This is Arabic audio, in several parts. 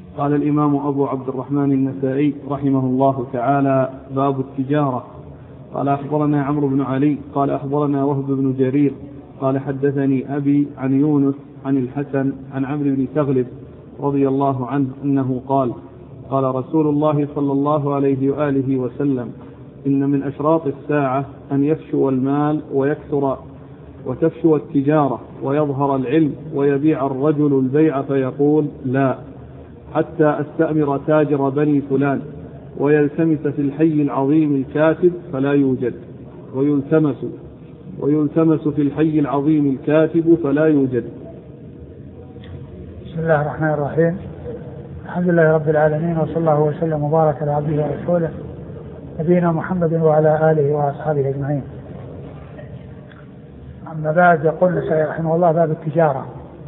قال الإمام أبو عبد الرحمن النسائي رحمه الله تعالى: باب التجارة. قال أخبرنا عمرو بن علي قال أخبرنا وهب بن جرير قال حدثني أبي عن يونس عن الحسن عن عمرو بن تغلب رضي الله عنه أنه قال: قال رسول الله صلى الله عليه وآله وسلم: إن من أشراط الساعة أن يفشو المال ويكثر وتفشو التجارة ويظهر العلم ويبيع الرجل البيع فيقول: لا، حتى أستأمر تاجر بني فلان، ويلتمس في الحي العظيم الكاتب فلا يوجد، ويلتمس في الحي العظيم الكاتب فلا يوجد. بسم الله الرحمن الرحيم. الحمد لله رب العالمين، وصلى الله وسلم وبارك على عبده ورسوله نبينا محمد وعلى آله وأصحابه أجمعين. أما بعد، يقول النسائي رحمه الله: باب التجارة،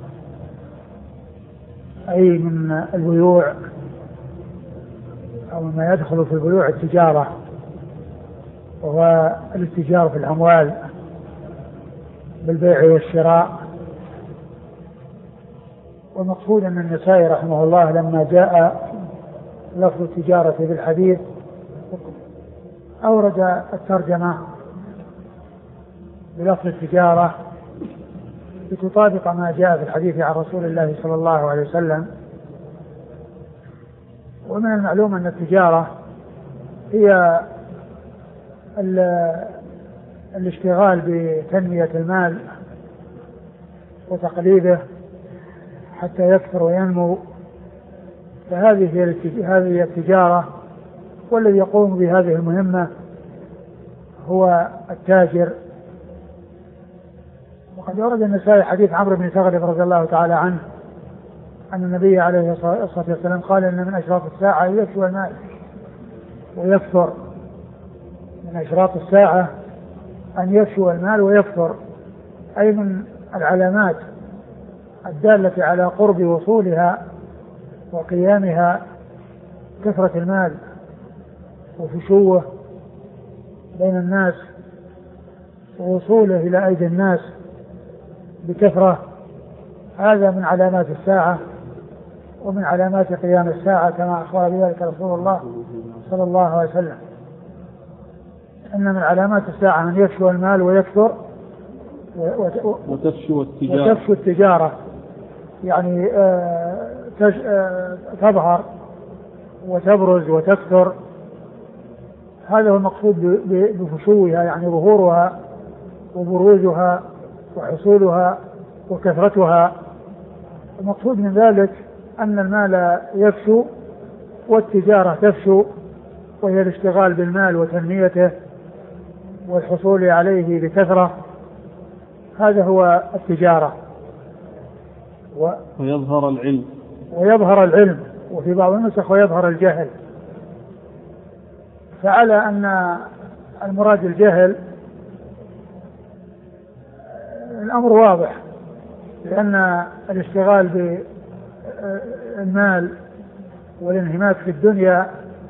أي من البيوع أو ما يدخل في البيوع التجارة، وهو الاتجار في الأموال بالبيع والشراء. والمقصود أن النسائي رحمه الله لما جاء لفظ التجارة بالحديث أورد الترجمة بلفظ التجارة لتطابق ما جاء في الحديث عن رسول الله صلى الله عليه وسلم. ومن المعلوم أن التجارة هي الاشتغال بتنمية المال وتقليبه حتى يكثر وينمو، فهذه هي التجارة، والذي يقوم بهذه المهمة هو التاجر. وقد ورد النسائي حديث عمرو بن تغلب رضي الله تعالى عنه أن النبي عليه الصلاة والسلام قال: إن من أشراط الساعة يفشو المال ويكثر. من أشراط الساعة أن يفشو المال ويكثر، أي من العلامات الدالة على قرب وصولها وقيامها كثرة المال وفشوه بين الناس ووصوله إلى أيدي الناس بكثرة. هذا من علامات الساعة ومن علامات قيام الساعة، كما أخبر بذلك رسول الله صلى الله عليه وسلم. إن من علامات الساعة أن يفشو المال ويكثر وتفشو التجارة، يعني تظهر وتبرز وتكثر. هذا هو المقصود بفشوها، يعني ظهورها وبروزها وحصولها وكثرتها. المقصود من ذلك أن المال يفشو والتجارة تفشو، وهي الاشتغال بالمال وتنميته والحصول عليه بكثرة. هذا هو التجارة. ويظهر العلم، وفي بعض النسخ ويظهر الجهل. فعلى أن المراد الجهل الأمر واضح، لأن الاشتغال بالمال والانهماك في الدنيا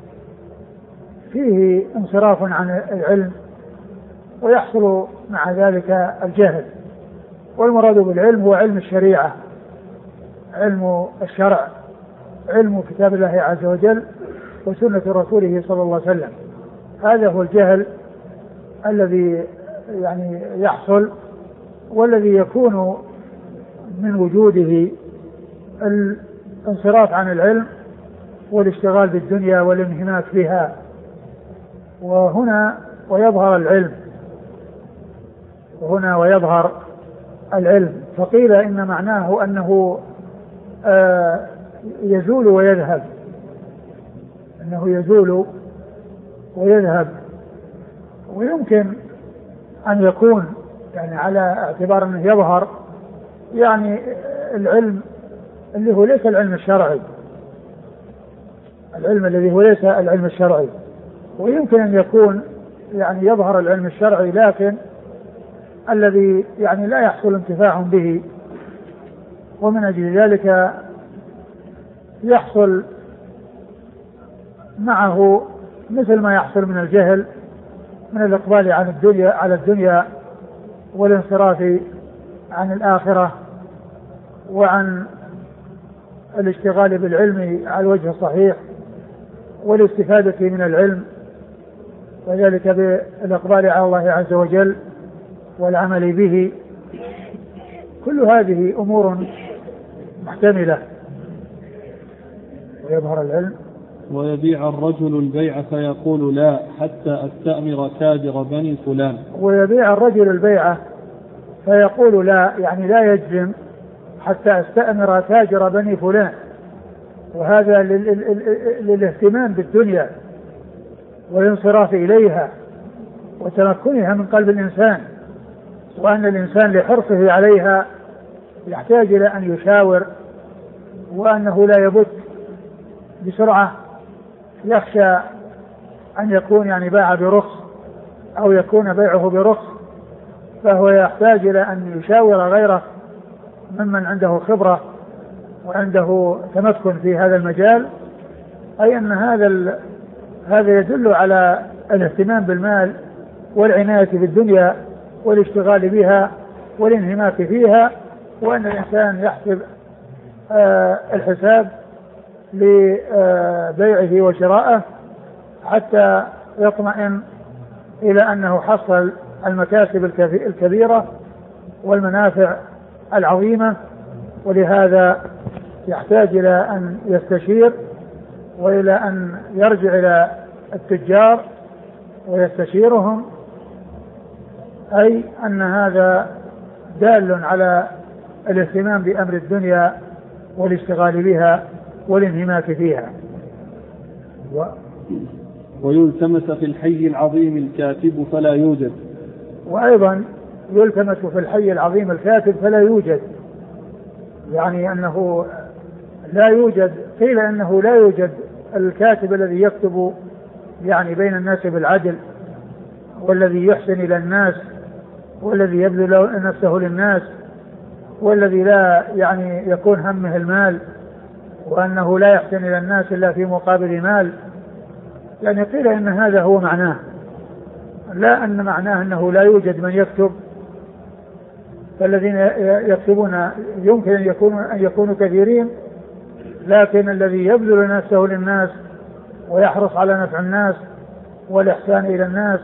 فيه انصراف عن العلم، ويحصل مع ذلك الجهل. والمراد بالعلم هو علم الشريعة، علم الشرع، علم كتاب الله عز وجل وسنة رسوله صلى الله عليه وسلم. هذا هو الجهل الذي يعني يحصل، والذي يكون من وجوده الانصراف عن العلم والاشتغال بالدنيا والانهماك بها. وهنا ويظهر العلم. فقيل إن معناه أنه يزول ويذهب، ويمكن أن يكون يعني على اعتبار أنه يظهر، يعني العلم اللي هو ليس العلم الشرعي، ويمكن أن يكون يعني يظهر العلم الشرعي لكن الذي يعني لا يحصل انتفاع به، ومن أجل ذلك يحصل معه مثل ما يحصل من الجهل، من الإقبال على الدنيا والانصراف عن الآخرة وعن الاشتغال بالعلم على الوجه الصحيح والاستفادة من العلم، وذلك بالإقبال على الله عز وجل والعمل به. كل هذه أمور محتملة. ويظهر العلم. ويبيع الرجل البيع فيقول لا حتى أستأمر تاجر بني فلان. ويبيع الرجل البيع فيقول لا، يعني لا يجزم حتى أستأمر تاجر بني فلان، وهذا للاهتمام بالدنيا والانصراف إليها وتمكنها من قلب الإنسان، وأن الإنسان لحرصه عليها يحتاج إلى أن يشاور، وأنه لا يبت بسرعة يخشى أن يكون يعني باع برخص أو يكون بيعه برخص، فهو يحتاج إلى أن يشاور غيره ممن عنده خبرة وعنده تمكن في هذا المجال. أي أن هذا يدل على الاهتمام بالمال والعناية بالدنيا والاشتغال بها والانهماك فيها، وأن الإنسان يحسب الحساب لبيعه وشراءه حتى يطمئن إلى أنه حصل المكاسب الكبيرة والمنافع العظيمة. ولهذا يحتاج إلى أن يستشير وإلى أن يرجع إلى التجار ويستشيرهم، أي أن هذا دال على الاهتمام بأمر الدنيا والاشتغال بها والانهماك فيها. ويلتمس في الحي العظيم الكاتب فلا يوجد. وأيضا يلتمس في الحي العظيم الكاتب فلا يوجد، يعني أنه لا يوجد، قيل أنه لا يوجد الكاتب الذي يكتب يعني بين الناس بالعدل، والذي يحسن إلى الناس، والذي يبذل نفسه للناس، والذي لا يعني يكون همه المال، وأنه لا يحسن إلى الناس إلا في مقابل مال. يعني قيل إن هذا هو معناه، لا أن معناه أنه لا يوجد من يكتب، فالذين يكتبون يمكن أن يكونوا كثيرين، لكن الذي يبذل نفسه للناس ويحرص على نفع الناس والإحسان إلى الناس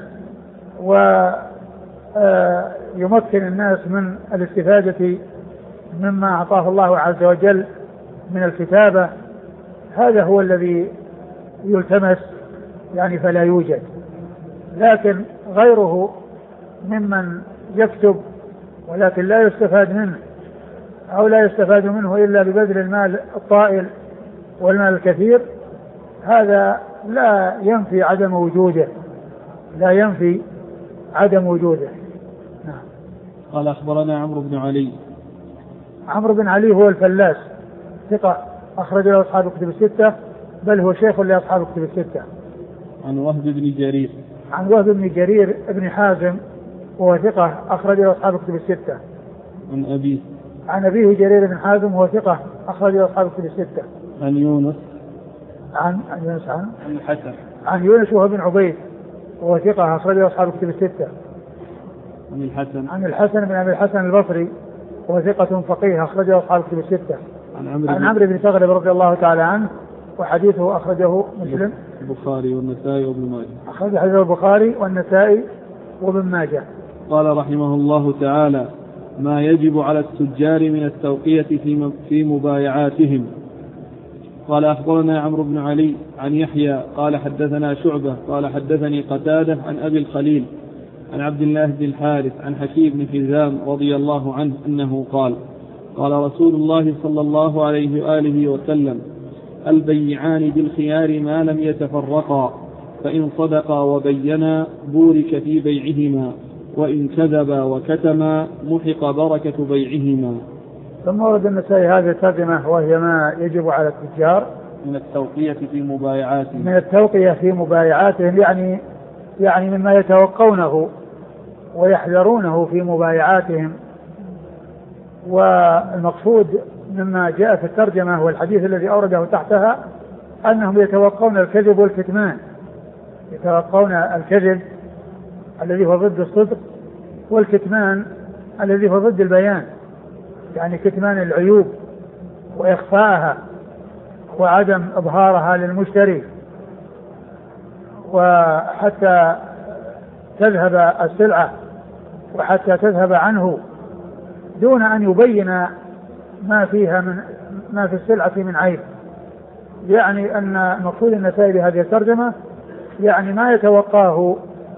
ويمكن الناس من الاستفادة مما أعطاه الله عز وجل من الكتابة، هذا هو الذي يلتمس يعني فلا يوجد. لكن غيره ممن يكتب ولكن لا يستفاد منه أو لا يستفاد منه إلا ببذل المال الطائل والمال الكثير، هذا لا ينفي عدم وجوده، لا ينفي عدم وجوده. نعم. قال أخبرنا عمرو بن علي. عمرو بن علي هو الفلاس، ثقة أخرج له أصحاب الكتب الستة، بل هو شيخ لأصحاب الكتب الستة. عن وهب بن جرير. عن وهب بن جرير ابن حازم وهو ثقة أخرج له أصحاب الكتب الستة. عن أبيه. عن أبيه جرير بن حازم وهو ثقة أخرج له أصحاب الكتب الستة. عن يونس. عن يونس. عن الحسن. عن يونس وهو بن عبيد وهو ثقة أخرج له أصحاب الكتب الستة. عن الحسن. عن الحسن بن أبي الحسن البصري وهو ثقة فقيه أخرج له أصحاب الكتب الستة. عن عمرو بن ثغلب رضي الله تعالى عنه، وحديثه أخرجه مسلم. البخاري والنسائي وابن ماجه. أخرج حديث البخاري والنسائي وابن ماجه. قال رحمه الله تعالى: ما يجب على التجار من التوقية في مبايعاتهم. قال أخبرنا عمرو بن علي عن يحيى قال حدثنا شعبة قال حدثني قتادة عن أبي الخليل عن عبد الله بن الحارث عن حكيم بن حزام رضي الله عنه أنه قال: قال رسول الله صلى الله عليه وآله وسلم: البيعان بالخيار ما لم يتفرقا، فإن صدقا وبينا بورك في بيعهما، وإن كذبا وكتما محق بركة بيعهما. ثم ورد النسائي هذه الترجمة وهي ما يجب على التجار من التوقية في مبايعاتهم. من التوقية في مبايعاتهم، يعني مما يتوقونه ويحذرونه في مبايعاتهم. والمقصود مما جاء في الترجمة والحديث الذي أورده تحتها أنهم يتوقون الكذب والكتمان، يتوقون الكذب الذي هو ضد الصدق، والكتمان الذي هو ضد البيان، يعني كتمان العيوب وإخفاءها وعدم إظهارها للمشتري، وحتى تذهب السلعة وحتى تذهب عنه دون أن يبين ما في السلعة من عيب. يعني أن مقصود النسائي بهذه الترجمة يعني ما يتوقاه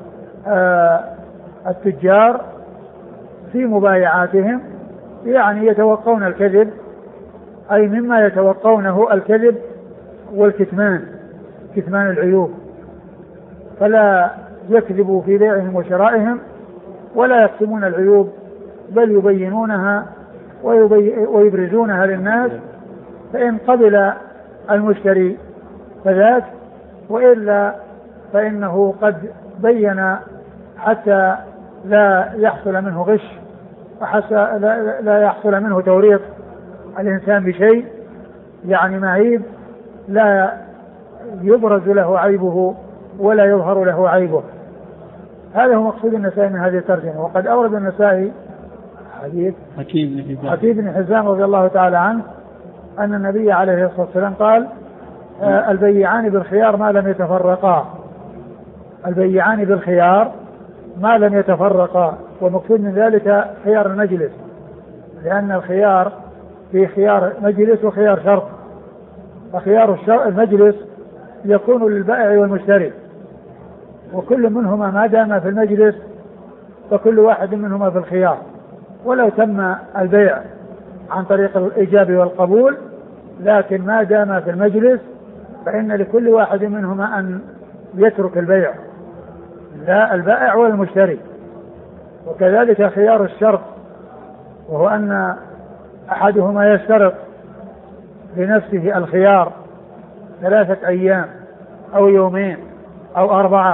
التجار في مبايعاتهم، يعني يتوقون الكذب، أي مما يتوقونه الكذب والكتمان، كتمان العيوب، فلا يكذبوا في بيعهم وشرائهم ولا يكتمون العيوب، بل يبينونها ويبرزونها للناس، فإن قبل المشتري فذاك، وإلا فإنه قد بين حتى لا يحصل منه غش، وحتى لا يحصل منه توريط الإنسان بشيء يعني معيب لا يبرز له عيبه ولا يظهر له عيبه. هذا هو مقصود النسائي من هذه الترجمة. وقد أورد النسائي حديث حكيم بن حزام رضي الله تعالى عنه أن النبي عليه الصلاة والسلام قال البيعان بالخيار ما لم يتفرقا، البيعان بالخيار ما لم يتفرقا، ومقصود من ذلك خيار المجلس، لأن الخيار في خيار مجلس وخيار شرط، فخيار المجلس يكون للبائع والمشتري، وكل منهما ما دام في المجلس فكل واحد منهما في الخيار، ولو تم البيع عن طريق الإيجاب والقبول، لكن ما دام في المجلس فإن لكل واحد منهما أن يترك البيع، لا البائع والمشتري. وكذلك خيار الشرط، وهو أن أحدهما يشترط لنفسه الخيار 3 أيام أو يومين أو 4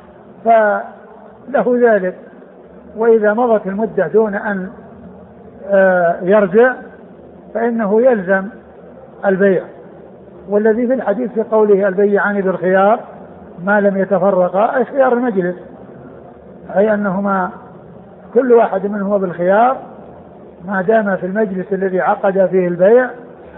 فله ذلك، وإذا مضت المدة دون أن يرجع فإنه يلزم البيع. والذي في الحديث في قوله البيعان بالخيار ما لم يتفرقا أي خيار المجلس، أي أنهما كل واحد منهما بالخيار ما دام في المجلس الذي عقد فيه البيع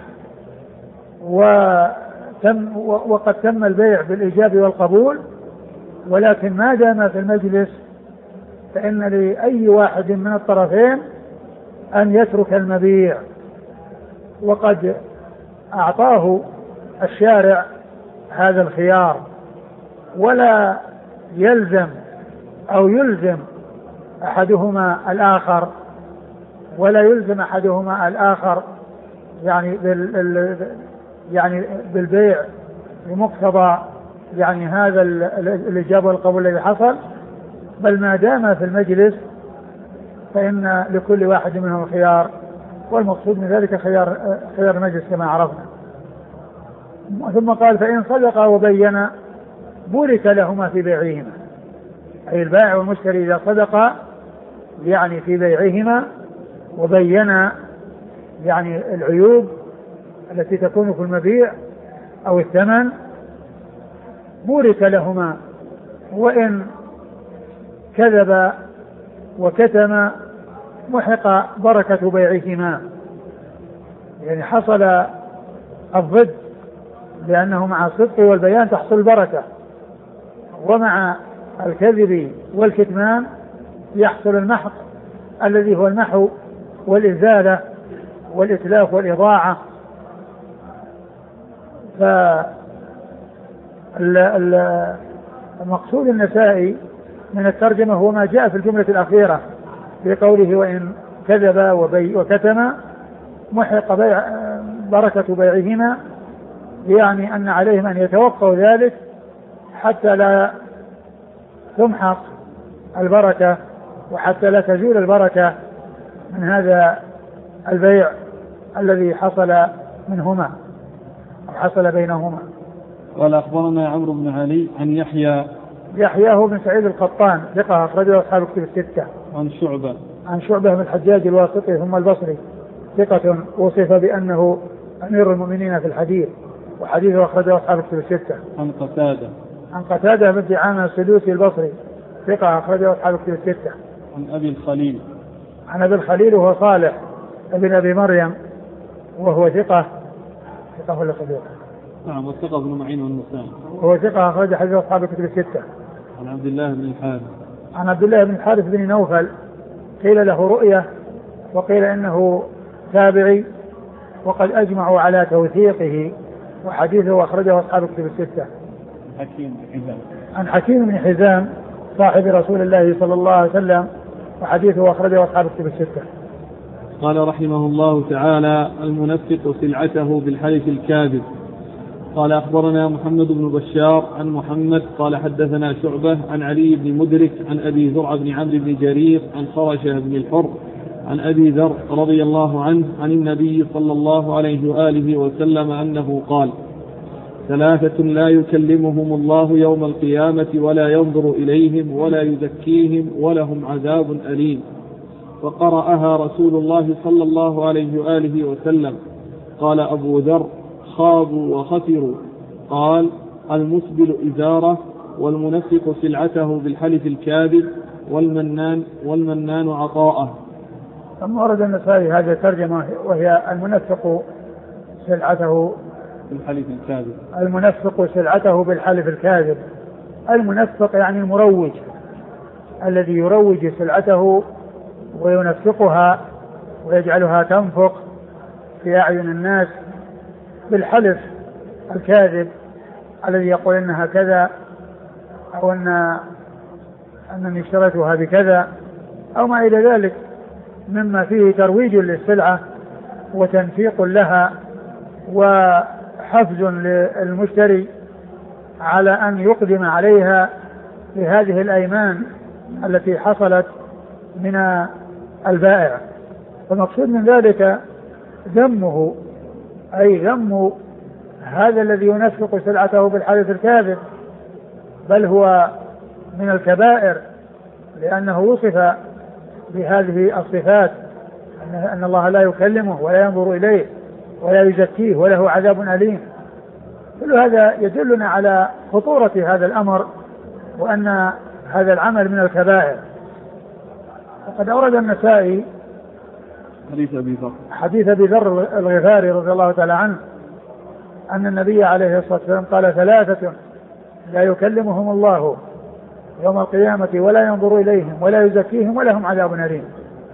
وقد تم البيع بالإيجاب والقبول، ولكن ما دام في المجلس فإن لأي واحد من الطرفين أن يترك المبيع. وقد أعطاه الشارع هذا الخيار، ولا يلزم أو يلزم أحدهما الآخر، ولا يلزم أحدهما الآخر يعني بالبيع بمقتضى يعني هذا الإجابة والقبول الذي حصل، بل ما دام في المجلس فإن لكل واحد منهم خيار، والمقصود من ذلك خيار المجلس كما عرفنا. ثم قال فإن صدقا وبينا بورك لهما في بيعهما، أي البائع والمشتري إذا صدقا يعني في بيعهما وبينا يعني العيوب التي تكون في المبيع أو الثمن بورك لهما، وإن كذب وكتم محق بركة بيعهما، يعني حصل الضد، لأنه مع الصدق والبيان تحصل البركة، ومع الكذب والكتمان يحصل المحق الذي هو المحو والإزالة والإتلاف والإضاعة. فالمقصود النسائي من الترجمة هو ما جاء في الجملة الأخيرة في قوله وإن كذب وكتم محق بركة بيعهما، يعني أن عليهم أن يتوقعوا ذلك حتى لا تمحق البركة وحتى لا تزول البركة من هذا البيع الذي حصل منهما أو حصل بينهما. قال أخبرنا عمرو بن علي عن يحيى هو بن سعيد القطان ثقة أخرجه أصحاب الكتب الستة. عن شعبة بن الحجاج الواسطي ثم البصري ثقة وصف بأنه أمير المؤمنين في الحديث، وحديثه أخرجه أصحاب الكتب الستة. عن قتادة بن دعامة السدوسي البصري ثقة أخرجه أصحاب الكتب الستة. عن أبي الخليل وهو صالح ابن أبي مريم وهو ثقة ولا صديق؟ نعم. وثقه ابن معين والنسائي. هو ثقة أخرج حديث أصحاب الكتب الستة. عن عبد الله بن الحارث. عن عبد الله بن الحارث بن نوفل قيل له رؤية وقيل إنه تابعي، وقد أجمعوا على توثيقه، وحديثه أخرجه أصحاب الكتب الستة. عن حكيم بن حزام صاحب رسول الله صلى الله عليه وسلم، وحديثه أخرجه أصحاب الكتب الستة. قال رحمه الله تعالى: المنفق سلعته بالحلف الكاذب. قال أخبرنا محمد بن بشار عن محمد قال حدثنا شعبة عن علي بن مدرك عن أبي زرع بن عمرو بن جرير عن خرشة بن الحر عن أبي ذر رضي الله عنه عن النبي صلى الله عليه وآله وسلم أنه قال: ثلاثة لا يكلمهم الله يوم القيامة ولا ينظر إليهم ولا يزكيهم ولهم عذاب أليم. وقرأها رسول الله صلى الله عليه وآله وسلم. قال أبو ذر: خابوا وخسروا. قال: المسبل إزاره، والمنفق سلعته بالحلف الكاذب، والمنان عطاءه. ثم ورد النسائي هذه الترجمة وهي المنفق سلعته بالحلف الكاذب. المنفق سلعته بالحلف الكاذب. المنفق يعني المروج، الذي يروج سلعته وينفقها ويجعلها تنفق في أعين الناس بالحلف الكاذب، الذي يقول إنها كذا، أو أنني اشتريتها بكذا، أو ما إلى ذلك مما فيه ترويج للسلعة وتنفيق لها وحفز للمشتري على أن يقدم عليها بهذه الأيمان التي حصلت من البائع. والمقصود من ذلك ذمه، أي ذم هذا الذي ينفق سلعته بالحلف الكاذب، بل هو من الكبائر، لأنه وصف بهذه الصفات، أن الله لا يكلمه ولا ينظر إليه ولا يزكيه وله عذاب أليم. كل هذا يدلنا على خطورة هذا الأمر، وأن هذا العمل من الكبائر. وقد أورد النسائي حديث أبي ذر الغفاري رضي الله تعالى عنه أن النبي عليه الصلاة والسلام قال: ثلاثة لا يكلمهم الله يوم القيامة ولا ينظر إليهم ولا يزكيهم ولهم عذاب أليم.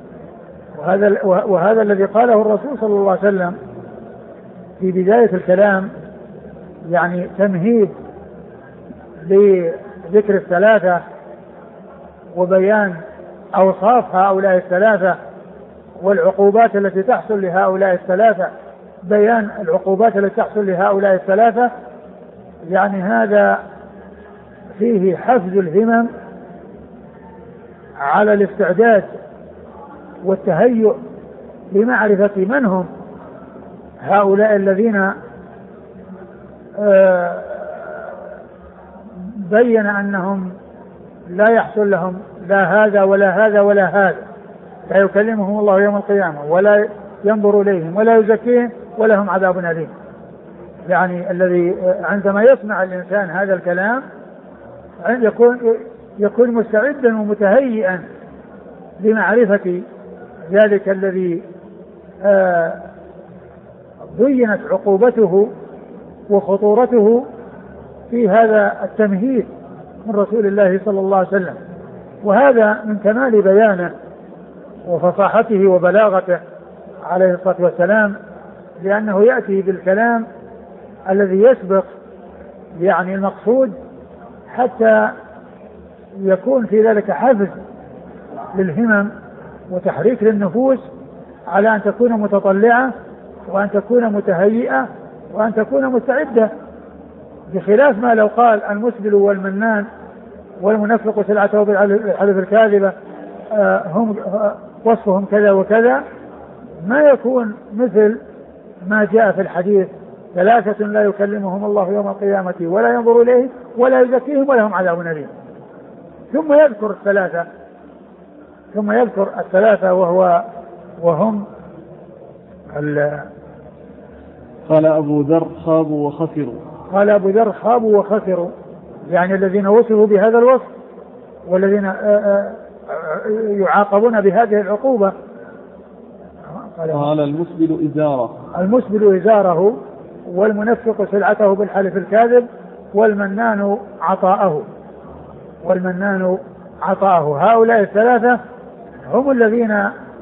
وهذا الذي قاله الرسول صلى الله عليه وسلم في بداية الكلام يعني تمهيد لذكر الثلاثة وبيان أوصاف هؤلاء الثلاثة والعقوبات التي تحصل لهؤلاء الثلاثة، بيان العقوبات التي تحصل لهؤلاء الثلاثة. يعني هذا فيه حفز الهمم على الاستعداد والتهيؤ لمعرفة من هم هؤلاء الذين بين أنهم لا يحصل لهم لا هذا ولا هذا ولا هذا، لا يكلمهم الله يوم القيامة ولا ينظر إليهم ولا يزكيهم ولهم عذاب أليم. يعني الذي عندما يسمع الإنسان هذا الكلام يكون مستعدا ومتهيئا لمعرفة ذلك الذي بينت عقوبته وخطورته في هذا التمهيد من رسول الله صلى الله عليه وسلم. وهذا من كمال بيانه وفصاحته وبلاغته عليه الصلاة والسلام، لأنه يأتي بالكلام الذي يسبق يعني المقصود، حتى يكون في ذلك حفز للهمم وتحريك للنفوس على أن تكون متطلعة وأن تكون متهيئة وأن تكون مستعدة، بخلاف ما لو قال المسبل والمنان والمنفق سلعته بالحلف الكاذبة هم وصفهم كذا وكذا، ما يكون مثل ما جاء في الحديث: ثلاثة لا يكلمهم الله يوم القيامة ولا ينظر إليه ولا يزكيهم ولهم عذاب أليم. ثم يذكر الثلاثة وهم قال أبو ذر: خابوا وخسروا. قال أبو ذر: خابوا وخسروا، يعني الذين وصفوا بهذا الوصف والذين يعاقبون بهذه العقوبة. قال: المسبل إزاره. المسبل إزاره والمنفق سلعته بالحلف الكاذب، والمنان عطاءه. هؤلاء الثلاثة هم الذين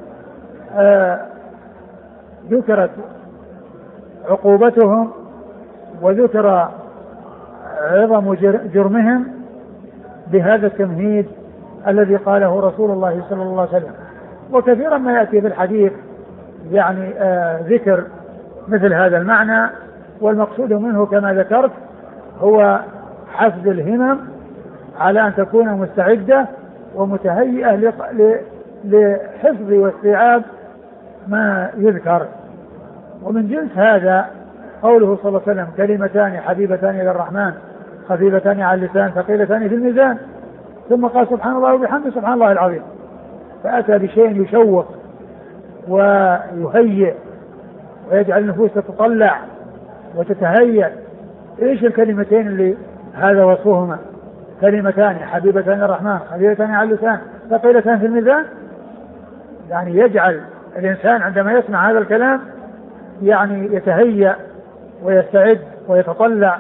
ذكرت عقوبتهم وذكر عظم جرمهم بهذا التمهيد الذي قاله رسول الله صلى الله عليه وسلم. وكثيرا ما يأتي في الحديث يعني ذكر مثل هذا المعنى، والمقصود منه كما ذكرت هو حفز الهمم على أن تكون مستعدة ومتهيئة لحفظ واستيعاب ما يذكر. ومن جنس هذا قوله صلى الله عليه وسلم: كلمتان حبيبتان إلى الرحمن خفيفتان على اللسان ثقيلتان في الميزان. ثم قال: سبحان الله وبحمده سبحان الله العظيم. فأتى بشيء يشوق ويهيئ ويجعل النفوس تتطلع وتتهيأ. ايش الكلمتين اللي هذا وصفهما؟ كلمتان حبيبتان الرحمن خفيفتان على اللسان ثقيلتان في الميزان، يعني يجعل الإنسان عندما يسمع هذا الكلام يعني يتهيأ ويستعد ويتطلع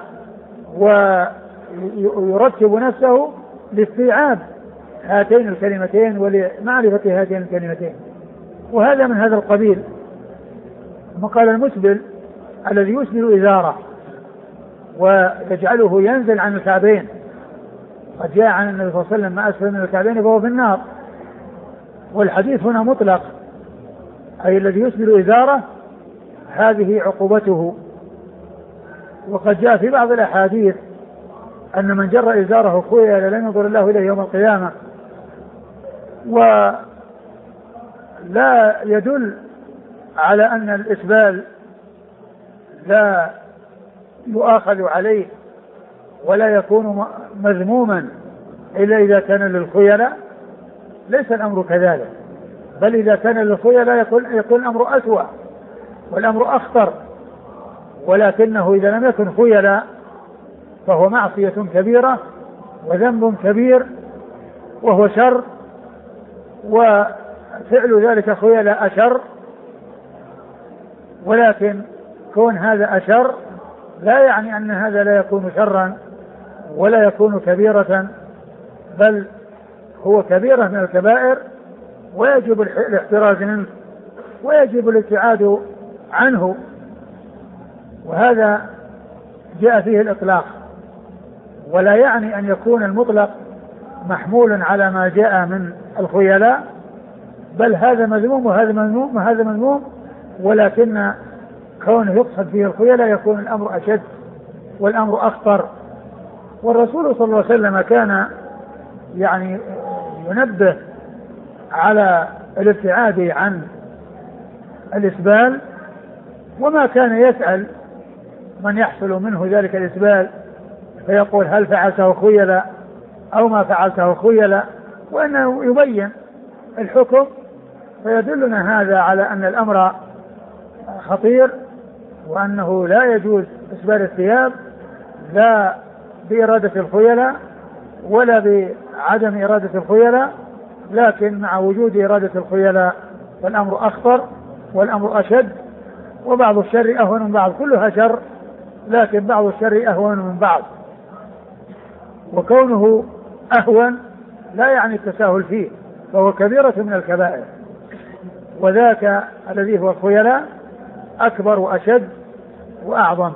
ويرتب نفسه لاستيعاب هاتين الكلمتين ولمعرفة هاتين الكلمتين. وهذا من هذا القبيل. ثم قال: المسبل الذي يسبل إزاره ويجعله ينزل عن الكعبين. قد جاء عن النبي صلى الله عليه وسلم: ما أسفل من الكعبين فهو في النار. والحديث هنا مطلق، أي الذي يسبل إزاره هذه عقوبته. وقد جاء في بعض الأحاديث أن من جر إزاره خيل لن ينظر الله إليه يوم القيامة. ولا يدل على أن الإسبال لا يؤاخذ عليه ولا يكون مذموما إلا إذا كان للخيلاء. ليس الأمر كذلك، بل إذا كان للخيلاء يكون الأمر أسوأ والأمر أخطر. ولكنه إذا لم يكن خيلاء فهو معصية كبيرة وذنب كبير وهو شر، وفعل ذلك خيلاء أشر. ولكن كون هذا أشر لا يعني أن هذا لا يكون شرا ولا يكون كبيرة، بل هو كبيرة من الكبائر ويجب الاحتراز منه ويجب الابتعاد عنه. وهذا جاء فيه الإطلاق، ولا يعني أن يكون المطلق محمول على ما جاء من الخيلاء، بل هذا مذموم وهذا مذموم وهذا مذموم، ولكن كونه يقصد فيه الخيلاء يكون الأمر أشد والأمر أخطر. والرسول صلى الله عليه وسلم كان يعني ينبه على الابتعاد عن الإسبال، وما كان يسأل من يحصل منه ذلك الإسبال فيقول: هل فعلته خيلاء أو ما فعلته خيلاء، وأنه يبين الحكم. فيدلنا هذا على أن الأمر خطير، وأنه لا يجوز إسبال الثياب لا بإرادة الخيلاء ولا بعدم إرادة الخيلاء، لكن مع وجود إرادة الخيلاء فالأمر أخطر والأمر أشد، وبعض الشر أهون من بعض. كلها شر، لكن بعض الشر أهون من بعض. وكونه أهون لا يعني التساهل فيه، فهو كبيرة من الكبائر. وذاك الذي هو الخيلاء أكبر وأشد وأعظم.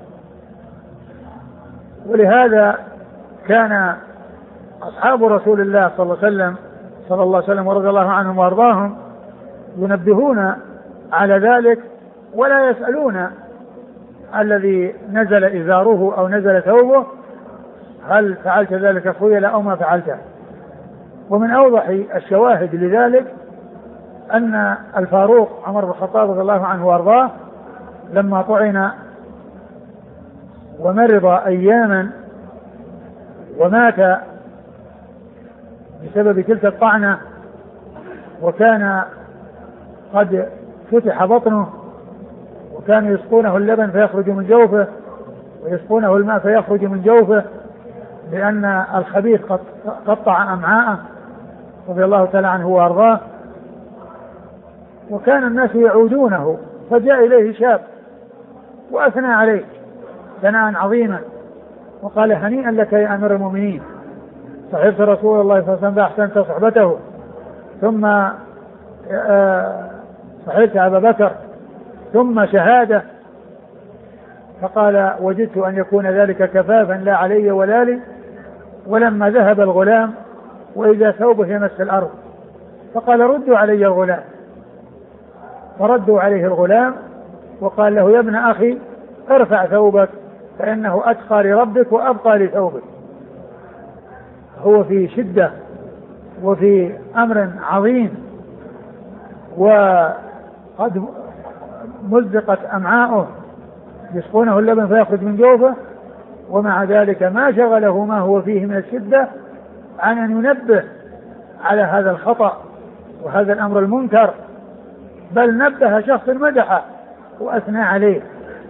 ولهذا كان أصحاب رسول الله صلى الله عليه وسلم ورضي الله عنهم وأرضاهم ينبهون على ذلك، ولا يسألون الذي نزل إزاره أو نزل ثوبه: هل فعلت ذلك خيلاء أو ما فعلته. ومن أوضح الشواهد لذلك أن الفاروق عمر بن الخطاب رضي الله عنه وأرضاه لما طعن ومرض أياما ومات بسبب تلك الطعنة، وكان قد فتح بطنه، وكانوا يسقونه اللبن فيخرج من جوفه ويسقونه الماء فيخرج من جوفه، لأن الخبيث قد قطع أمعاءه رضي الله تعالى عنه وأرضاه. وكان الناس يعودونه، فجاء إليه شاب وأثنى عليه ثناء عظيما وقال هنيئا لك يا أمير المؤمنين، صحبت رسول الله صلى الله عليه وسلم فأحسنت صحبته، ثم صحبت أبا بكر، ثم شهادة. فقال وجدت أن يكون ذلك كفافا لا علي ولا لي. ولما ذهب الغلام وإذا ثوبه يمس الأرض فقال ردوا علي الغلام، فردوا عليه الغلام وقال له يا ابن أخي ارفع ثوبك فإنه أتقى لربك وأبقى لثوبك. هو في شدة وفي أمر عظيم وقد مزقت أمعاؤه يسقونه اللبن فيخرج من جوفه، ومع ذلك ما شغله ما هو فيه من الشدة عن أن ينبه على هذا الخطأ وهذا الأمر المنكر، بل نبه شخص مدحه وأثنى عليه،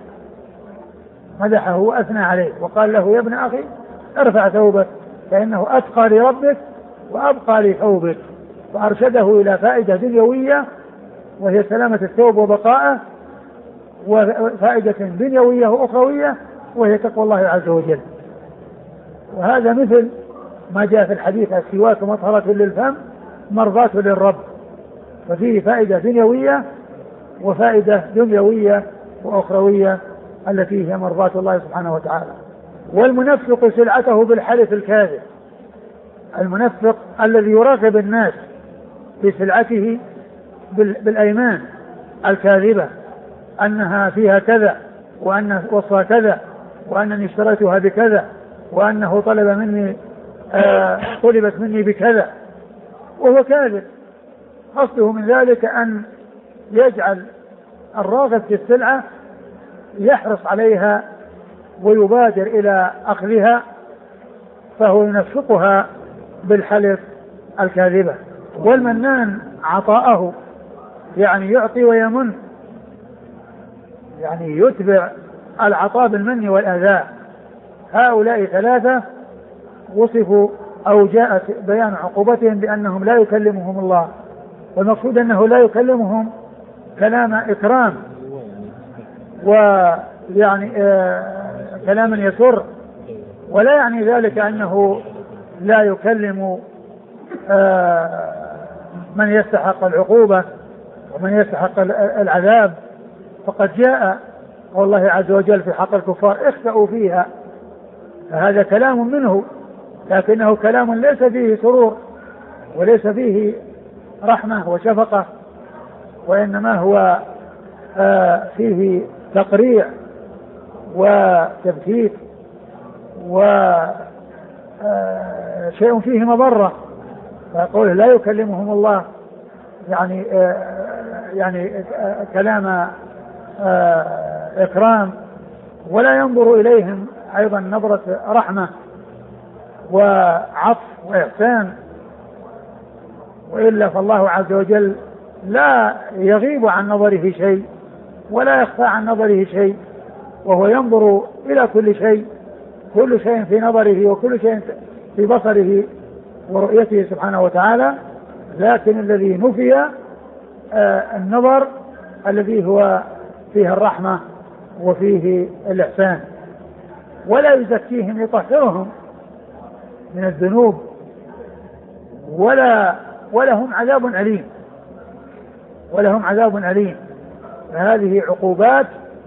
مدحه وأثنى عليه وقال له يا ابن أخي ارفع ثوبك فإنه أتقى لربك وأبقى لثوبك، فأرشده إلى فائدة دنيوية وهي سلامة الثوب وبقائه، وفائدة دنيوية وأخروية وهي تقوى الله عز وجل. وهذا مثل ما جاء في الحديث السواك مطهرة للفم مرضاة للرب، ففيه فائدة دنيوية وفائدة دنيوية وأخروية التي هي مرضاة الله سبحانه وتعالى. والمنفق سلعته بالحلف الكاذب، المنفق الذي يراقب الناس في سلعته بالأيمان الكاذبة أنها فيها كذا وأن وصى كذا وأنني اشتريتها بكذا وأنه طلبت مني بكذا، وهو كاذب. قصده من ذلك أن يجعل الراغب في السلعة يحرص عليها ويبادر إلى أخذها، فهو ينفقها بالحلف الكاذبة. والمنان عطاءه يعني يعطي ويمن، يعني يتبع العطاء بالمن والأذى. هؤلاء ثلاثة وصفوا أو جاءت بيان عقوبتهم بأنهم لا يكلمهم الله، والمقصود أنه لا يكلمهم كلام إكرام ويعني كلاما يسر، ولا يعني ذلك أنه لا يكلم من يستحق العقوبة ومن يستحق العذاب. فقد جاء قول الله عز وجل في حق الكفار اخسأوا فيها، فهذا كلام منه لكنه كلام ليس فيه سرور وليس فيه رحمة وشفقة، وإنما هو فيه تقريع وتبكيت وشيء فيه مضرة. فقوله لا يكلمهم الله يعني كلام إكرام، ولا ينظر إليهم أيضا نظرة رحمة وعطف وإحسان، وإلا فالله عز وجل لا يغيب عن نظره شيء ولا يخفى عن نظره شيء، وهو ينظر إلى كل شيء، كل شيء في نظره وكل شيء في بصره ورؤيته سبحانه وتعالى. لكن الذي نفي النظر الذي هو فيه الرحمة وفيه الإحسان، ولا يزكيهم يطهرهم من الذنوب ولهم عذاب أليم، ولهم عذاب أليم. فهذه عقوبات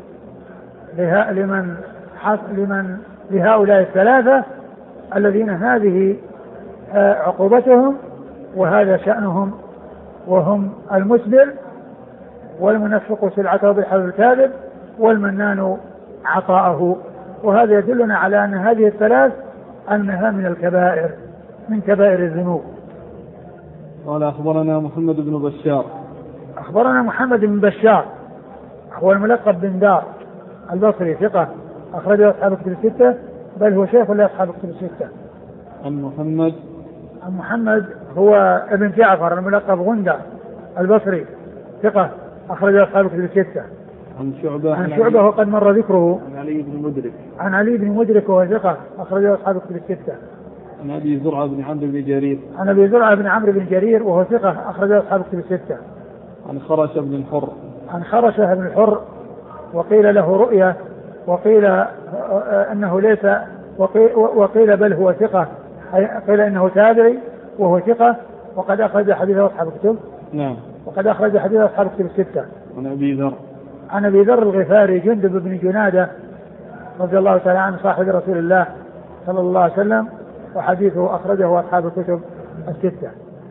لهؤلاء الثلاثة الذين هذه عقوبتهم وهذا شأنهم، وهم المسبل والمنفق سلعته بالحلف الكاذب والمنان عطاءه. وهذا يدلنا على أن هذه الثلاث أنها من الكبائر، من كبائر الذنوب. قال أخبرنا محمد بن بشار. أخبرنا محمد بن بشار هو الملقب بن دار البصري ثقة أخرجه أصحاب الكتب الستة، بل هو شيخ لأصحاب الكتب الستة. عن محمد هو ابن جعفر الملقب غندر البصري ثقة أخرجه أصحاب الكتب الستة. عن شعبة وقد مر ذكره. عن علي بن مدرك وهو ثقة أخرجه أصحاب الكتب الستة. عن أبي زرعة بن عمرو بن جرير. عن أبي زرعة بن عمرو بن جرير وهو ثقة أخرجه أصحاب الكتب الستة. عن خرشة بن الحر. عن خرشة بن الحر وقيل له رؤية، وقيل أنه ليس، وقيل بل هو ثقة، قيل إنه تابعي وهو ثقة، وقد أخرج حديثه أصحاب الكتب. نعم. وقد أخرج حديثه أصحاب الكتب الستة. عن أبي ذر الغفاري جندب بن جنادة رضي الله تعالى عنه صاحب رسول الله صلى الله عليه وسلم، وحديثه أخرجه أصحاب الكتب الستة.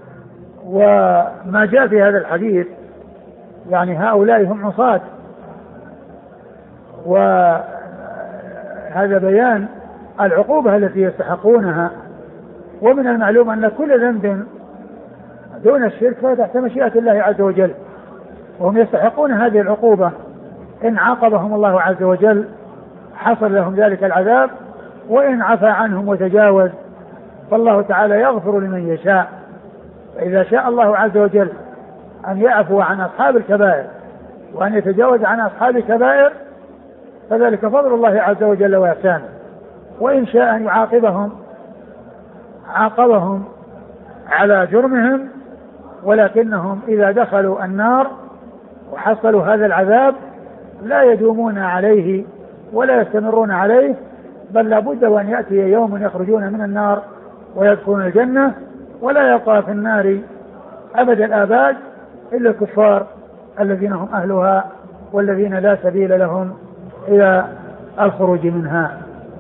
وما جاء في هذا الحديث يعني هؤلاء هم عصاة، وهذا بيان العقوبة التي يستحقونها. ومن المعلوم أن كل ذنب دون الشرك فتحت مشيئة الله عز وجل، وهم يستحقون هذه العقوبة. إن عاقبهم الله عز وجل حصل لهم ذلك العذاب، وإن عفى عنهم وتجاوز فالله تعالى يغفر لمن يشاء. فإذا شاء الله عز وجل أن يعفو عن أصحاب الكبائر وأن يتجاوز عن أصحاب الكبائر فذلك فضل الله عز وجل وإحسانه. وإن شاء أن يعاقبهم عاقبهم على جرمهم، ولكنهم إذا دخلوا النار وحصلوا هذا العذاب لا يدومون عليه ولا يستمرون عليه، بل لابد وأن يأتي يوم يخرجون من النار ويدخلون الجنة، ولا يبقى في النار أبد الآباد إلا الكفار الذين هم أهلها والذين لا سبيل لهم إلى الخروج منها.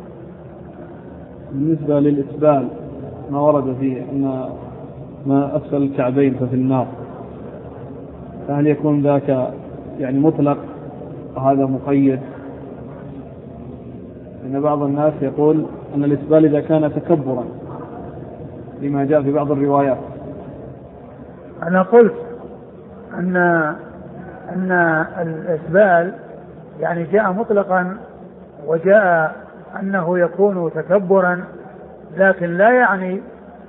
بالنسبة للإسبال ما ورد فيه أن ما أسفل الكعبين ففي النار، فهل يكون ذاك يعني مطلق وهذا مقيد؟ لأن بعض الناس يقول أن الإسبال إذا كان تكبرا لما جاء في بعض الروايات. أنا قلت أن الإسبال يعني جاء مطلقا وجاء أنه يكون تكبرا، لكن لا يعني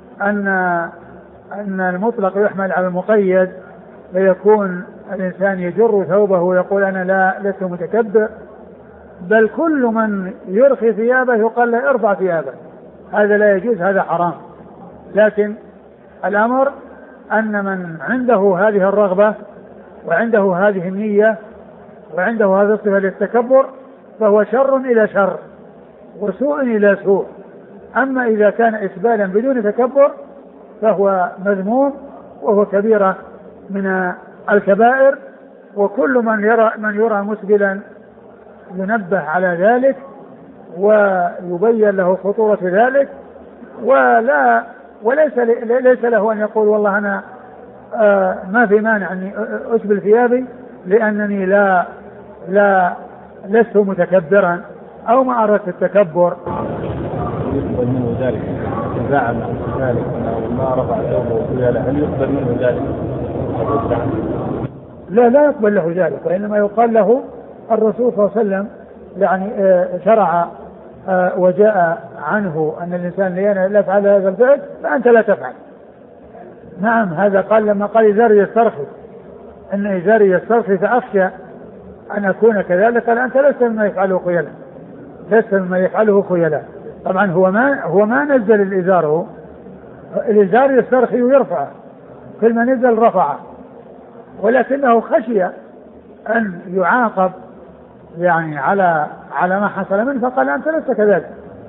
أن المطلق يحمل على المقيد، فيكون الإنسان يجر ثوبه ويقول أنا لا لست متكبر، بل كل من يرخي ثيابه يقال له ارفع ثيابه، هذا لا يجوز، هذا حرام. لكن الأمر أن من عنده هذه الرغبة وعنده هذه النية وعنده هذا الصفة للتكبر فهو شر إلى شر وسوء إلى سوء. أما إذا كان إسبالا بدون تكبر فهو مذموم وهو كبيرة من الكبائر، وكل من يرى مسبلا ينبه على ذلك ويبين له خطورة ذلك، وليس له أن يقول والله أنا ما في مانع أني أسبل ثيابي لأنني لست متكبرا أو ما أردت التكبر. يقبل منه ذلك زعم ذلك أنه ما رفع ثوبه خيالا، هل يقبل منه ذلك؟ لا يقبل له ذلك، وإنما يقال له الرسول صلى الله عليه وسلم يعني شرع وجاء عنه أن الإنسان لا يفعل هذا الفعل فأنت لا تفعل. نعم، هذا قال لما قال إزاري يسترخي، إن إزاري يسترخي فأخشى أن أكون كذلك، قال أنت لست مما يفعله خيلا، لست مما يفعله خيلا. طبعا هو ما نزل الإزار، الإزار يسترخي ويرفع، كل ما نزل رفعه، ولكنه خشي أن يعاقب يعني على ما حصل منه فقال أنت لست كذلك.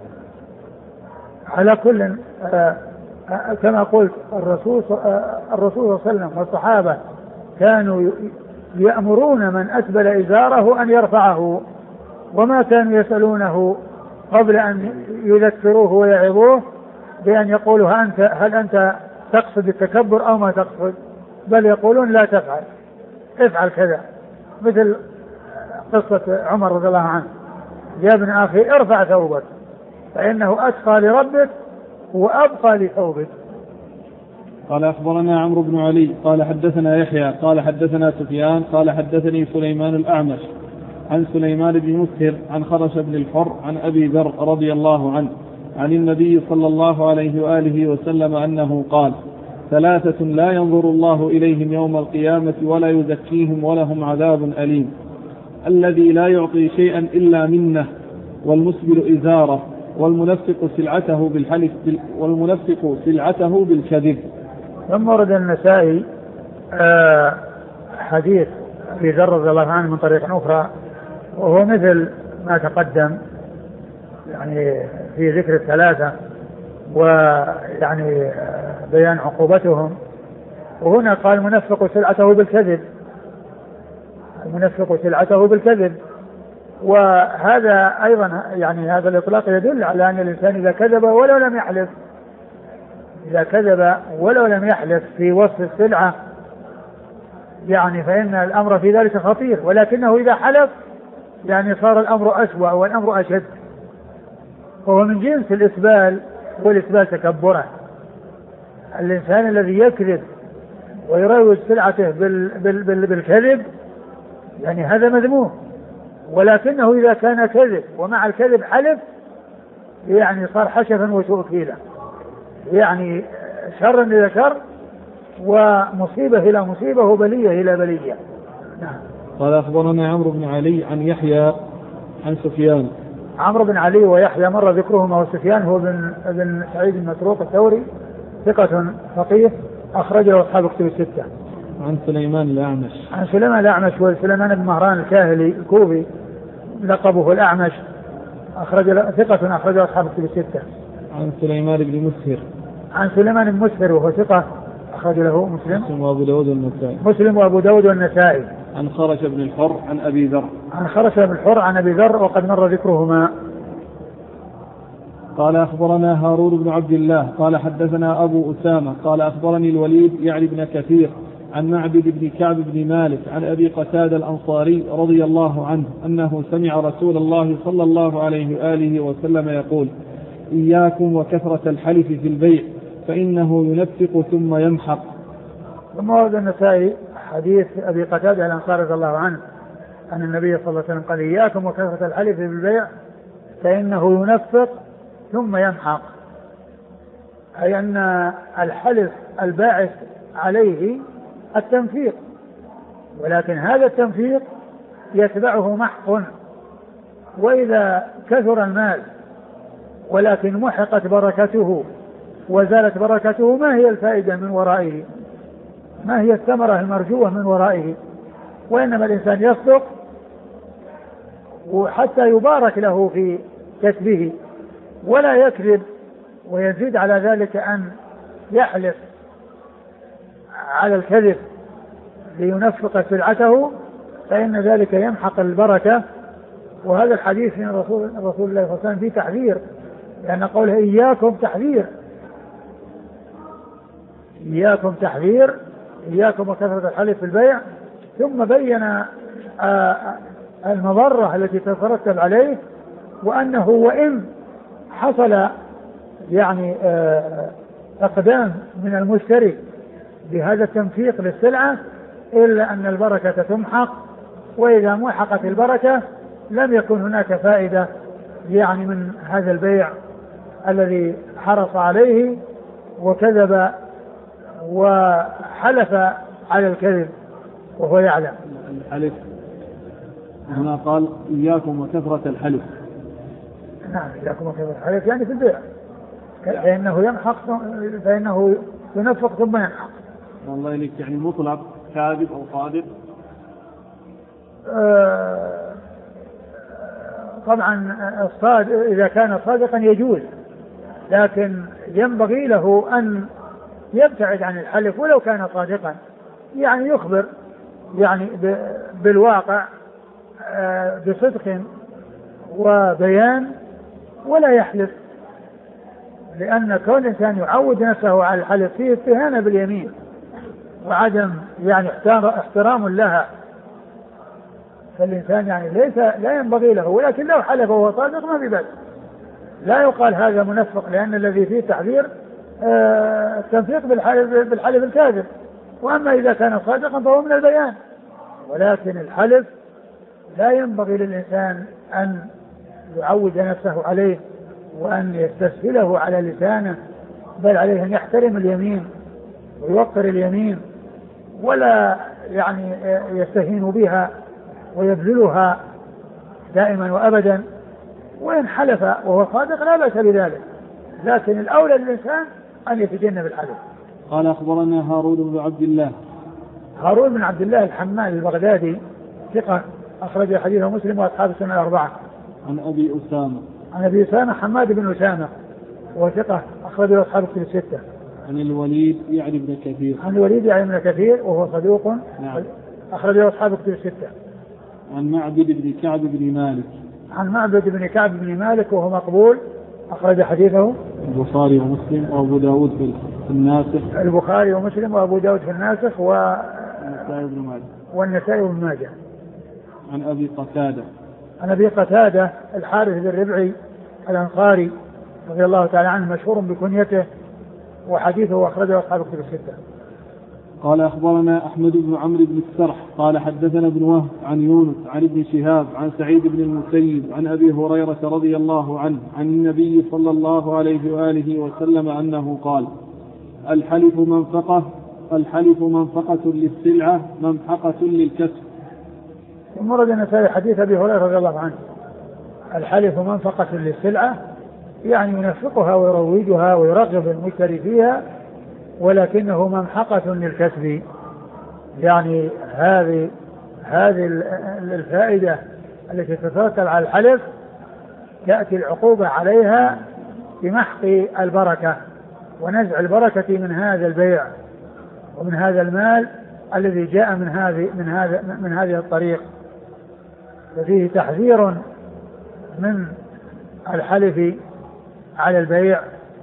على كل كما قلت الرسول صلى الله عليه وسلم والصحابة كانوا يأمرون من أسبل إزاره أن يرفعه، وما كانوا يسألونه قبل أن يذكروه ويعظوه بأن يقولوا هل أنت تقصد التكبر أو ما تقصد، بل يقولون لا تفعل، افعل كذا. مثل قصة عمر رضي الله عنه، يا ابن أخي ارفع ثوبك فإنه أتقى لربك وأبقى لثوبك. قال أخبرنا عمرو بن علي قال حدثنا يحيى قال حدثنا سفيان قال حدثني سليمان الأعمش عن سليمان بن مسهر عن خرش بن الحر عن أبي ذر رضي الله عنه عن النبي صلى الله عليه وآله وسلم أنه قال: 3 لا ينظر الله إليهم يوم القيامة ولا يزكيهم ولهم عذاب أليم: الذي لا يعطي شيئا إلا منه، والمسبل إزاره، والمنفق سلعته بالكذب. ثم ورد النسائي حديث أبي ذر رضي الله عنه من طريق أخرى وهو مثل ما تقدم يعني في ذكر الثلاثة ويعني بيان عقوبتهم. وهنا قال منفق سلعته بالكذب، المنفق سلعته بالكذب. وهذا أيضا يعني هذا الإطلاق يدل على أن الإنسان إذا كذب ولو لم يحلف، إذا كذب ولو لم يحلف في وصف السلعة يعني فإن الأمر في ذلك خطير، ولكنه إذا حلف يعني صار الأمر أسوأ والأمر أشد، وهو من جنس الإسبال، والإسبال تكبره. الإنسان الذي يكذب ويروج سلعته بالكذب يعني هذا مذموم، ولكنه إذا كان كذب ومع الكذب حلف يعني صار حشفا وتوكيلا، يعني شر إلى شر ومصيبة إلى مصيبة وبلية إلى بلية. نعم. قال أخبرنا عمرو بن علي عن يحيى عن سفيان. عمرو بن علي ويحيى مر ذكرهما، وسفيان هو بن سعيد المسروق الثوري ثقة فقيه أخرج له أصحاب كتب الستة. عن سليمان الأعمش. عن سليمان الأعمش وسليمان بن مهران الكاهلي الكوفي لقبه الأعمش ثقة أخرج له أصحاب كتب الستة. عن سليمان بن مسهر. عن سليمان بن مسهر وهو ثقة أخرج له مسلم وأبو داود والنسائي. مسلم وأبو داود والنسائي. عن خرش بن الحر عن أبي ذر. عن خرش بن الحر عن أبي ذر وقد مر ذكرهما. قال أخبرنا هارون بن عبد الله قال حدثنا أبو أسامة قال أخبرني الوليد يعني بن كثير عن معبد بن كعب بن مالك عن أبي قتادة الأنصاري رضي الله عنه أنه سمع رسول الله صلى الله عليه وآله وسلم يقول: إياكم وكثرة الحلف في البيع فإنه ينفق ثم يمحق. ثم ورد النسائي حديث أبي قتادة الأنصاري رضي الله عنه أن النبي صلى الله عليه وسلم قال: إياكم وكثرة الحلف في البيع فإنه ينفق ثم يمحق، أي أن الحلف الباعث عليه التنفيق، ولكن هذا التنفيق يتبعه محق. وإذا كثر المال ولكن محقت بركته وزالت بركته، ما هي الفائدة من ورائه؟ ما هي الثمرة المرجوة من ورائه؟ وإنما الإنسان يصدق وحتى يبارك له في كسبه ولا يكذب ويزيد على ذلك أن يحلف على الكذب لينفق سلعته، فإن ذلك يمحق البركة. وهذا الحديث من رسول الله صلى الله عليه وسلم فيه تحذير، لأن قوله إياكم تحذير، إياكم تحذير، إياكم وكثرة الحلف في البيع، ثم بين المضرة التي تترتب عليه، وأنه وإن حصل يعني أقدام من المشتري بهذا التنفيق للسلعة إلا أن البركة تمحق، وإذا محقت البركة لم يكن هناك فائدة يعني من هذا البيع الذي حرص عليه وكذب وحلف على الكذب وهو يعلم. الحلف هنا قال إياكم وكثرة الحلف. نعم، إياكم وكثرة الحلف يعني في البيع، فإنه يمحق، فإنه ينفق ثم يمحق. والله لك يعني مطلق كاذب أو صادق. طبعا الصادق إذا كان صادقا يجوز، لكن ينبغي له أن يبتعد عن الحلف ولو كان صادقا، يعني يخبر يعني بالواقع بصدق وبيان ولا يحلف، لأن كون الإنسان يعود نفسه على الحلف فيه استهانة باليمين وعدم يعني احترام لها، فالإنسان يعني لا ينبغي له، ولكن لو حلف وهو صادق ما في بأس، لا يقال هذا منفق، لأن الذي فيه تحذير التنفيق بالحلف الكاذب، وأما إذا كان صادقا فهو من البيان. ولكن الحلف لا ينبغي للإنسان أن يعود نفسه عليه وأن يستسهله على لسانه، بل عليه أن يحترم اليمين ويوقر اليمين ولا يعني يستهين بها ويبذلها دائما وأبدا. وإن حلف وهو صادق لا بأس بذلك، لكن الأولى للإنسان أن يتجنب الحلف. قال أخبرنا هارون بن عبد الله. هارون بن عبد الله الحمال البغدادي ثقة أخرج حديثه مسلم وأصحاب السنن الأربعة. عن أبي أسامة. عن أبي أسامة حماد بن أسامة وثقة أخرج أصحاب الكتب الستة. عن الوليد يعني بن كثير. عن الوليد يعني بن كثير وهو صدوق. نعم. أخرج أصحاب الكتب الستة. عن معبد بن كعب بن مالك. عن معبد بن كعب بن مالك وهو مقبول أخرج حديثه البخاري ومسلم وأبو داود في الناسخ. البخاري ومسلم وأبو داود في الناسخ والنسائي بن ماجه. عن أبي قتادة. عن أبي قتادة الحارث بن ربعي الأنصاري رضي الله تعالى عنه مشهور بكنيته وحديثه أخرجه أصحاب الكتب الستة. قال أخبرنا أحمد بن عمرو بن السرح قال حدثنا ابن وهب عن يونس عن ابن شهاب عن سعيد بن المسيب عن أبي هريرة رضي الله عنه عن النبي صلى الله عليه وآله وسلم أنه قال الحلف منفقة للسلعة ممحقة للكسب. ورد النسائي حديث أبي هريرة رضي الله عنه الحلف منفقة للسلعة يعني ينفقها ويروجها ويرغب المشتري فيها ولكنه ممحقة للكسب يعني هذه الفائدة التي تترتب على الحلف تأتي العقوبة عليها بمحق البركة ونزع البركة من هذا البيع ومن هذا المال الذي جاء من هذه الطريق. ففيه تحذير من الحلف على البيع.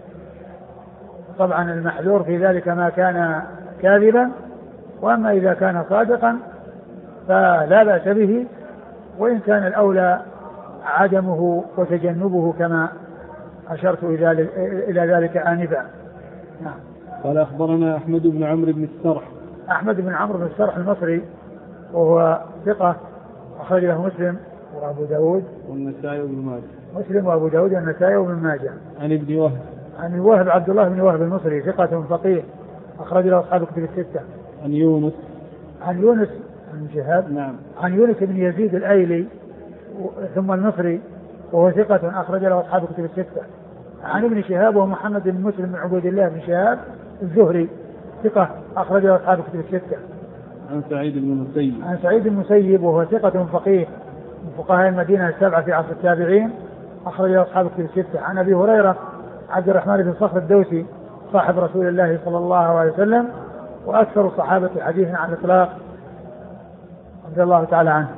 طبعا المحذور في ذلك ما كان كاذبا وأما إذا كان صادقا فلا بأس به وإن كان الأولى عدمه وتجنبه كما أشرت إلى ذلك آنفا. قال أخبرنا أحمد بن عمرو بن السرح. أحمد بن عمرو بن السرح المصري وهو ثقة أخرج له مسلم وأبو داود والنسائي وابن ماجه. مسلم وأبو داود والنسائي وابن ماجه. عن ابن وهب. عن وهب عبد الله بن وهب المصري ثقة فقيه أخرج له أصحاب الكتب الستة. عن يونس بن شهاب. نعم. عن يونس بن يزيد الأيلي ثم المصري وهو ثقة أخرج له أصحاب الكتب الستة. عن ابن شهاب ومحمد بن مسلم بن عبيد الله بن شهاب الزهري ثقة أخرج له أصحاب الكتب الستة. عن سعيد بن المسيب. عن سعيد بن المسيب وهو ثقة فقيه من فقهاء المدينة السبعة في عصر التابعين أخرج له أصحاب الكتب الستة. عن أبي هريرة عبد الرحمن بن صخر الدوسي صاحب رسول الله صلى الله عليه وسلم وأكثر الصحابة حديثا عن الإطلاق رضي الله تعالى عنه.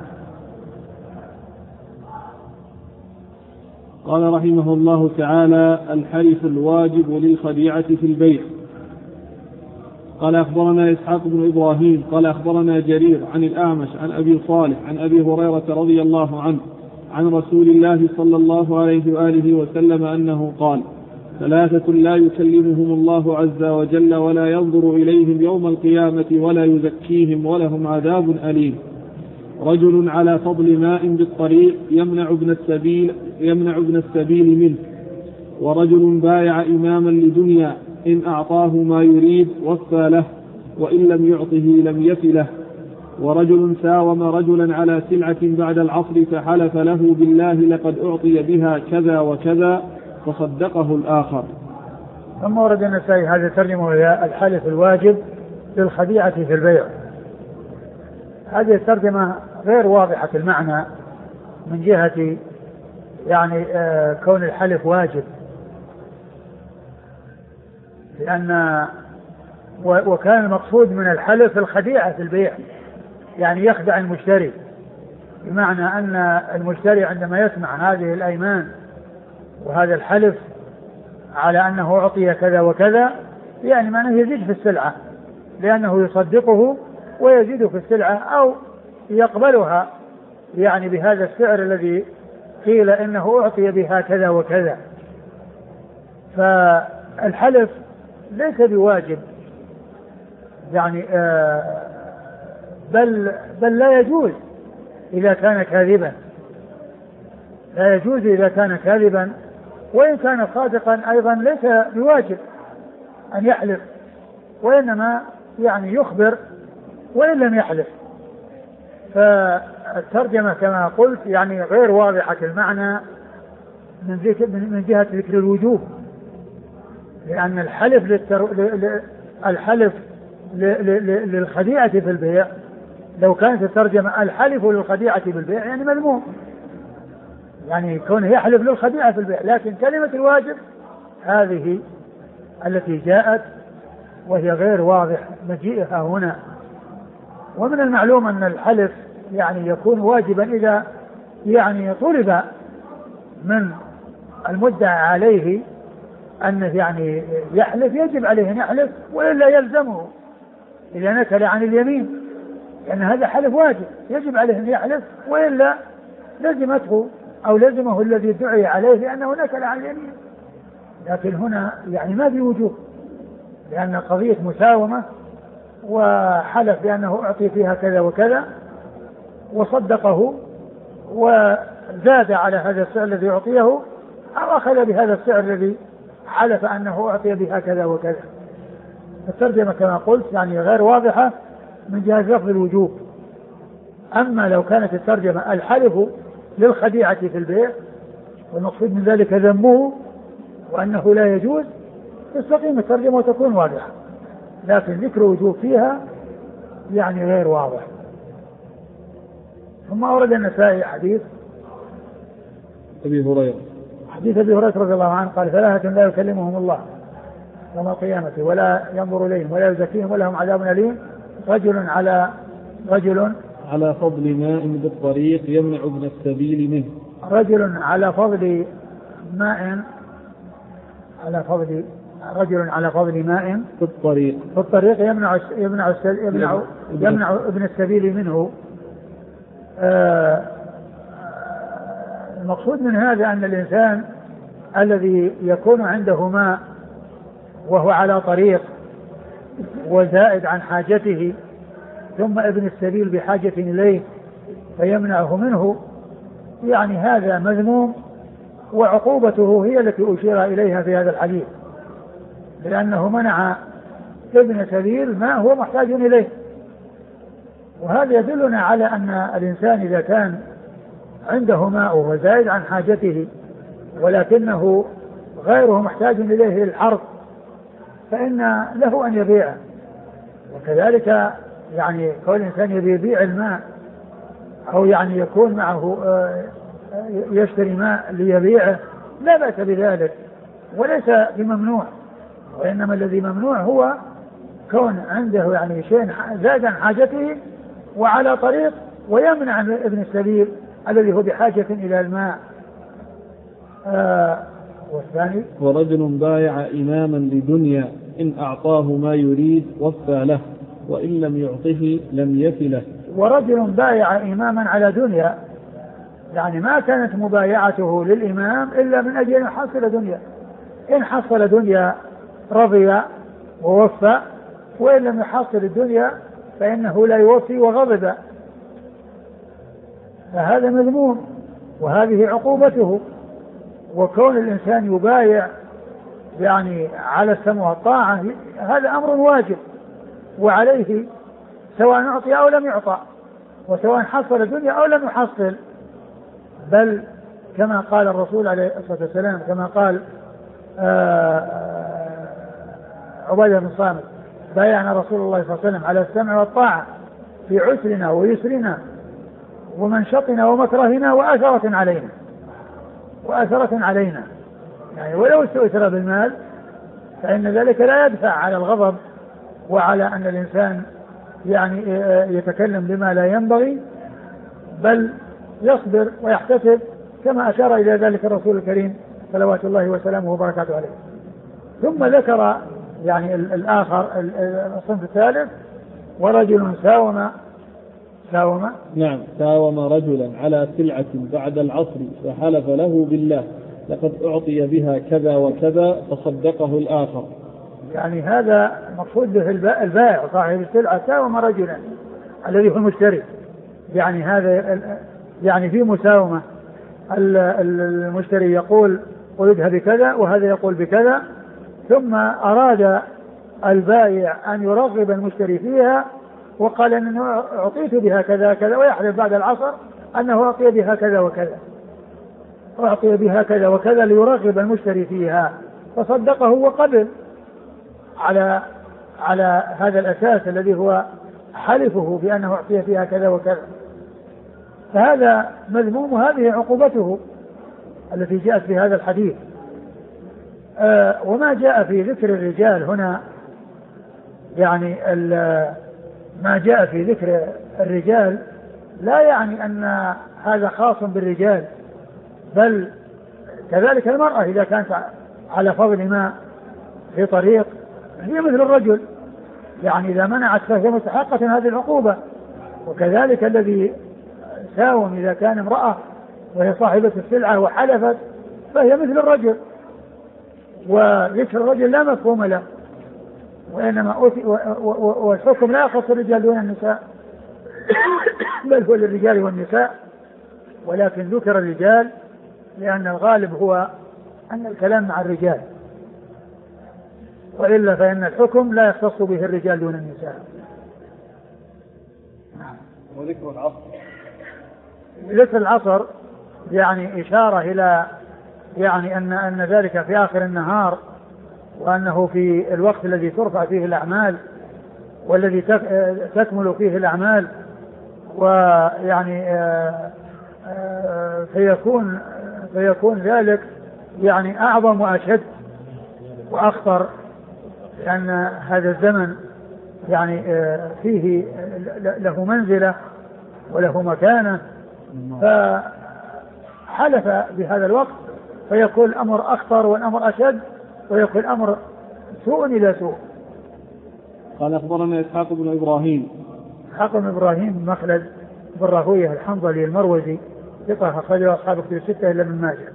قال رحمه الله تعالى الحلف الواجب للخديعة في البيع. قال أخبرنا إسحاق بن إبراهيم قال أخبرنا جرير عن الأعمش عن أبي صالح عن أبي هريرة رضي الله عنه عن رسول الله صلى الله عليه وآله وسلم أنه قال ثلاثة لا يكلمهم الله عز وجل ولا ينظر إليهم يوم القيامة ولا يزكيهم ولهم عذاب أليم. رجل على فضل ماء بالطريق يمنع ابن السبيل منه ورجل بايع إماما لدنيا إن أعطاه ما يريد وفى له وإن لم يعطه لم يف له ورجل ساوم رجلا على سلعة بعد العصر فحلف له بالله لقد أعطي بها كذا وكذا فصدقه الآخر. ثم ورد النسائي هذا ترجمه إلى الحلف الواجب للخديعة في البيع. هذه الترجمة غير واضحة المعنى من جهة يعني كون الحلف واجب لأن وكان المقصود من الحلف الخديعة في البيع يعني يخدع المشتري بمعنى أن المشتري عندما يسمع هذه الأيمان وهذا الحلف على أنه أعطي كذا وكذا يعني معناه يزيد في السلعة لأنه يصدقه ويزيد في السلعة أو يقبلها يعني بهذا السعر الذي قيل إنه أعطي بها كذا وكذا. فالحلف ليس بواجب يعني بل لا يجوز إذا كان كاذبا لا يجوز إذا كان كاذبا وإن كان صادقا أيضا ليس بواجب أن يحلف وإنما يعني يخبر وإن لم يحلف. فالترجمة كما قلت يعني غير واضحة المعنى من جهة ذكر الوجوب لأن الحلف للخديعة في البيع لو كانت الترجمة الحلف للخديعة بالبيع يعني مذموم، يعني كونه يحلف للخديعة في البيع، لكن كلمة الواجب هذه التي جاءت وهي غير واضح مجيئها هنا. ومن المعلوم أن الحلف يعني يكون واجبا إذا يعني طلب من المدعى عليه أنه يعني يحلف، يجب عليه أن يحلف وإلا يلزمه إذا نكل عن اليمين، لأن هذا حلف واجب يجب عليه أن يحلف وإلا لزمته أو لزمه الذي ادعي عليه لأنه نكل عن اليمين. لكن هنا يعني ما في وجوب، لأن قضية مساومة وحلف بأنه أعطي فيها كذا وكذا وصدقه وزاد على هذا السعر الذي أعطيه أو أخذ بهذا السعر الذي حلف أنه أعطي بها كذا وكذا. الترجمة كما قلت يعني غير واضحة من جهة لفظ الوجوب. أما لو كانت الترجمة الحلف للخديعة في البيع والمقصود من ذلك ذمه وأنه لا يجوز، تستقيم الترجمة وتكون واضحة، لكن ذكر وجوب فيها يعني غير واضح. ثم أورد النسائي حديث أبي هريرة، حديث أبي هريرة رضي الله عنه قال: ثلاثة لا يكلمهم الله يوم القيامة ولا ينظر إليهم ولا يزكيهم ولهم عذاب أليم: رجل على فضل ماء بالطريق يمنع ابن السبيل منه. رجل على فضل ماء في الطريق يمنع ابن السبيل منه. المقصود من هذا أن الإنسان الذي يكون عنده ماء وهو على طريق وزائد عن حاجته ثم ابن السبيل بحاجة إليه فيمنعه منه، يعني هذا مذموم، وعقوبته هي التي أشير إليها في هذا الحديث، لأنه منع ابن سبيل ما هو محتاج إليه. وهذا يدلنا على أن الإنسان إذا كان عنده ماء وزائد عن حاجته ولكنه غيره محتاج إليه للحرث فإن له أن يبيعه. وكذلك يعني كل إنسان يبيع الماء أو يعني يكون معه يشتري ماء ليبيعه لا بأس بذلك وليس بممنوع، وإنما الذي ممنوع هو كون عنده يعني شيء زاد عن حاجته وعلى طريق ويمنع ابن السبيل الذي هو بحاجة إلى الماء. والثاني: ورجل بايع إماما لدنيا إن أعطاه ما يريد وفى له وإن لم يعطه لم يفي له. ورجل بايع إماما على دنيا، يعني ما كانت مبايعته للإمام إلا من أجل أن يحصل دنيا، إن حصل دنيا رضي ووفى، وإن لم يحصل الدنيا فإنه لا يوفي وغضب، فهذا مذموم وهذه عقوبته. وكون الإنسان يبايع يعني على السمع والطاعة هذا أمر واجب وعليه سواء أعطي أو لم يعطى، وسواء حصل الدنيا أو لم يحصل، بل كما قال الرسول عليه الصلاة والسلام، كما قال عبادة بن صامت: بايعنا رسول الله صلى الله عليه وسلم على السمع والطاعة في عسرنا ويسرنا ومنشطنا ومكرهنا وأثرة علينا، يعني ولو استؤثر بالمال فإن ذلك لا يدفع على الغضب وعلى أن الإنسان يعني يتكلم بما لا ينبغي، بل يصبر ويحتسب كما أشار إلى ذلك الرسول الكريم صلوات الله وسلامه وبركاته عليه. ثم ذكر يعني الآخر الصنف الثالث: ورجل ساوم رجلا على سلعة بعد العصر فحلف له بالله لقد أعطي بها كذا وكذا فصدقه الآخر. يعني هذا مقصود به البائع صاحب السلعة ساوم رجلا الذي هو المشتري، يعني هذا يعني في مساومة، المشتري يقول أريدها بكذا وهذا يقول بكذا، ثم أراد البائع أن يرغب المشتري فيها وقال أنه أعطيت بها كذا كذا، ويحلف بعد العصر أنه أعطي بها كذا وكذا ليرغب المشتري فيها، فصدقه وقبل على هذا الأساس الذي هو حلفه بأنه أعطي فيها كذا وكذا، فهذا مذموم، وهذه عقوبته التي جاءت في هذا الحديث. وما جاء في ذكر الرجال هنا، يعني ما جاء في ذكر الرجال لا يعني أن هذا خاص بالرجال، بل كذلك المرأة إذا كانت على فضل ما في طريق هي مثل الرجل، يعني إذا منعت فهي مستحقة هذه العقوبة. وكذلك الذي ساوم إذا كان امرأة وهي صاحبة السلعة وحلفت فهي مثل الرجل، وذكر الرجل لا مفهوم له، وإنما والحكم لا يخص الرجال دون النساء بل هو للرجال والنساء، ولكن ذكر الرجال لأن الغالب هو أن الكلام مع الرجال، وإلا فإن الحكم لا يختص به الرجال دون النساء. وذكر العصر، ذكر العصر يعني إشارة إلى يعني أن ذلك في آخر النهار، وأنه في الوقت الذي ترفع فيه الأعمال والذي تكمل فيه الأعمال، ويعني فيكون ذلك يعني أعظم وأشد وأخطر، لأن هذا الزمن يعني فيه له منزلة وله مكانة، فحلف بهذا الوقت فيكون الأمر أخطر والأمر أشد، ويكون الأمر سوء إلى سوء. قال أخبرنا إسحاق بن إبراهيم. إسحاق بن إبراهيم مخلد بن راهويه الحنظلي المروزي ثقة أخرجه أصحاب الكتب الستة إلا ابن ماجه.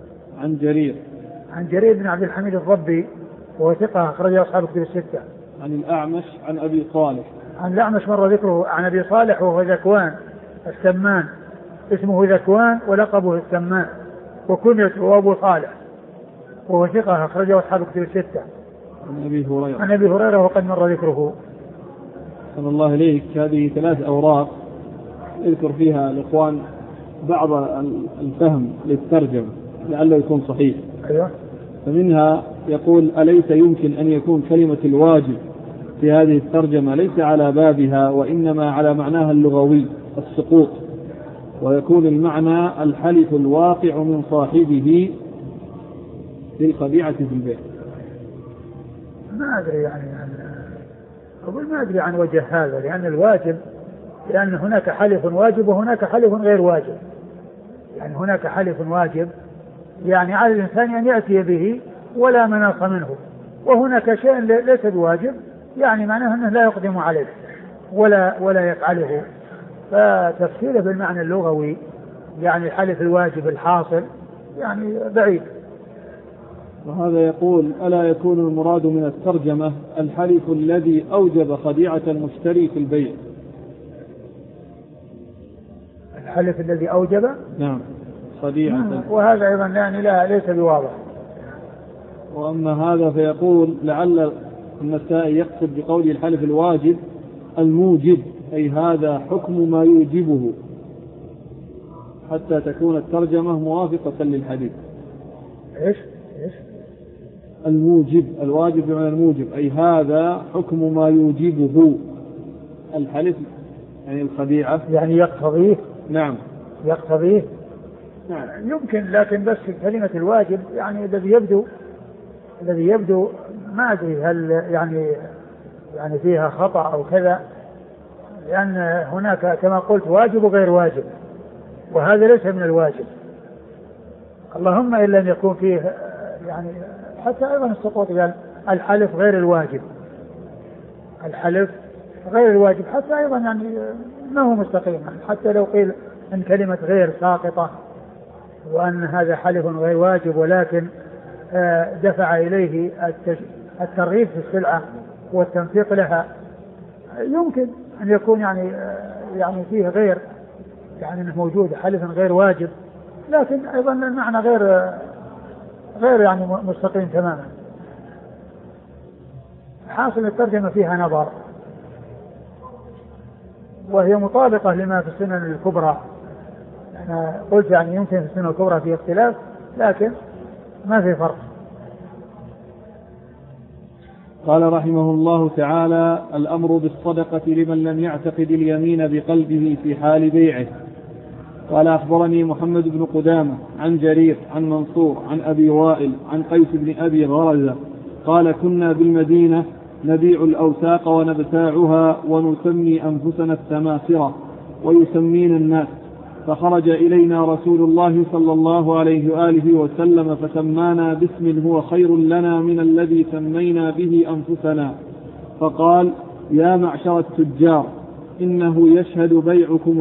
عن جرير بن عبد الحميد الضبي وهو ثقة أخرجه أصحاب الكتب الستة. عن الأعمش عن أبي صالح. عن الأعمش مر ذكره. عن أبي صالح وهو ذكوان السمان، اسمه ذكوان ولقبه السمان، وكنيته أبو صالح، وهو ثقة أخرجه أصحاب الكتب الستة. عن أبي هريرة وقد مر ذكره. صلى الله عليك. هذه 3 أوراق يذكر فيها الإخوان بعض الفهم للترجمة لعله يكون صحيح. أيوة. فمنها يقول: أليس يمكن أن يكون كلمة الواجب في هذه الترجمة ليس على بابها وإنما على معناها اللغوي السقوط، ويكون المعنى الحلف الواقع من صاحبه للخديعة في البيع. ما أدري يعني أقول ما أدري عن وجه هذا، لأن الواجب، لأن هناك حلف واجب وهناك حلف غير واجب، يعني هناك حلف واجب يعني على الإنسان أن يأتي به ولا مناص منه، وهناك شيء ليس بواجب يعني معناه أنه لا يقدم عليه ولا يفعله، فتفسيره بالمعنى اللغوي يعني الحلف الواجب الحاصل يعني بعيد. وهذا يقول: ألا يكون المراد من الترجمة الحلف الذي أوجب خديعة المشتري في البيع؟ الحلف الذي أوجب، نعم، خديعة. وهذا أيضا يعني ليس بواضح. وأما هذا فيقول: لعل النسائي يقصد بقول الحلف الواجب الموجب، أي هذا حكم ما يوجبه، حتى تكون الترجمة موافقة للحديث. إيش الموجب، الواجب بمعنى الموجب، أي هذا حكم ما يوجبه الحلف، يعني الخديعة، يعني يقتضيه. نعم يقتضيه. نعم يمكن، لكن بس كلمة الواجب يعني الذي يبدو ما أدري هل يعني فيها خطأ أو كذا، لأن هناك كما قلت واجب وغير واجب، وهذا ليس من الواجب، اللهم إلا أن يكون فيه يعني حتى أيضا السقوط، قال الحلف غير الواجب، الحلف غير الواجب حتى أيضا يعني ما هو مستقيم، حتى لو قيل أن كلمة غير ساقطة وأن هذا حلف غير واجب، ولكن دفع إليه الترغيب في السلعة والتنفيق لها، يمكن أن يكون يعني فيه غير، يعني أنه موجود حلف غير واجب، لكن أيضا المعنى غير يعني مستقيم تماما. حاصل الترجمة فيها نظر، وهي مطابقة لما في السنن الكبرى. أنا قلت يعني يمكن في السنن الكبرى في اختلاف، لكن ما في فرق. قال رحمه الله تعالى: الأمر بالصدقة لمن لم يعتقد اليمين بقلبه في حال بيعه. قال أخبرني محمد بن قدامة عن جرير عن منصور عن أبي وائل عن قيس بن أبي غرزة قال: كنا بالمدينة نبيع الأوساق ونبتاعها ونسمي أنفسنا السماسرة ويسمين الناس، فخرج إلينا رسول الله صلى الله عليه وآله وسلم فسمانا باسم هو خير لنا من الذي سمينا به أنفسنا، فقال: يا معشر التجار، إنه يشهد بيعكم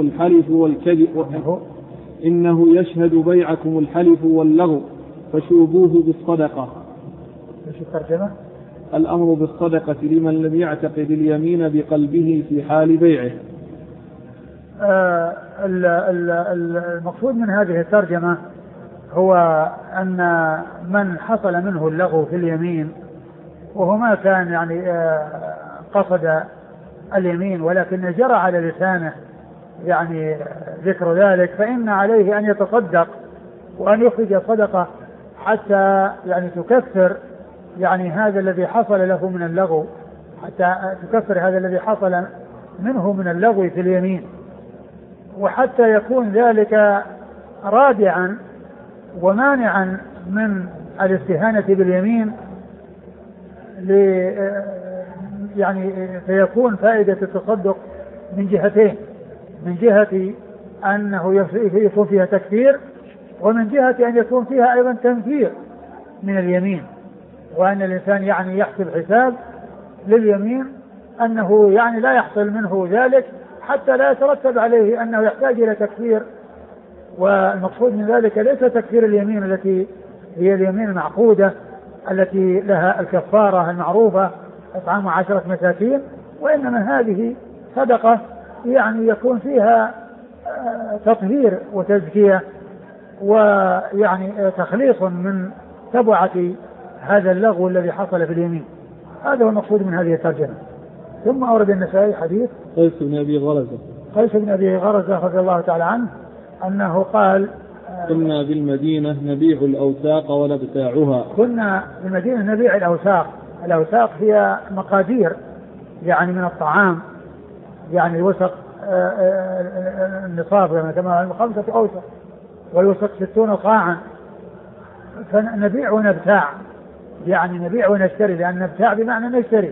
الحلف واللغو فشوبوه بالصدقة. ايش الترجمة؟ الأمر بالصدقة لمن لم يعتقد اليمين بقلبه في حال بيعه. المقصود من هذه الترجمة هو أن من حصل منه اللغو في اليمين وهو ما كان يعني قصد اليمين ولكن جرى على لسانه يعني ذكر ذلك، فإن عليه أن يتصدق وأن يخرج صدقة حتى يعني تكفر يعني هذا الذي حصل له من اللغو، حتى تكفر هذا الذي حصل منه من اللغو في اليمين، وحتى يكون ذلك رادعا ومانعا من الاستهانة باليمين، يعني فيكون فائدة التصدق من جهتين: من جهة أنه يكون فيها تكفير، ومن جهة أن يكون فيها أيضا تنفير من اليمين، وأن الإنسان يعني يحسب حساب لليمين أنه يعني لا يحصل منه ذلك حتى لا يترتب عليه أنه يحتاج إلى تكفير. والمقصود من ذلك ليس تكفير اليمين التي هي اليمين المعقودة التي لها الكفارة المعروفة إطعام 10 مساكين، وإنما هذه صدقة يعني يكون فيها تطهير وتزكية ويعني تخليص من تبعة هذا اللغو الذي حصل في اليمين. هذا هو المقصود من هذه الترجمة. ثم أورد النسائي حديث قيس بن أبي غرزة رضي الله تعالى عنه أنه قال: كنا بالمدينة نبيع الأوساق ونبتاعها. كنا بالمدينة نبيع الأوساق. الأوساق هي مقادير يعني من الطعام، يعني الوسق النصاب يعني كما 5 أوسق، والوسق 60 صاعا. فنبيع ونبتاع يعني نبيع ونشتري، لأن نبتاع بمعنى نشتري.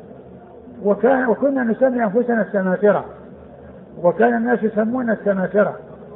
وكنا نسمي أنفسنا السماسرة، وكان الناس يسمون السماسرة.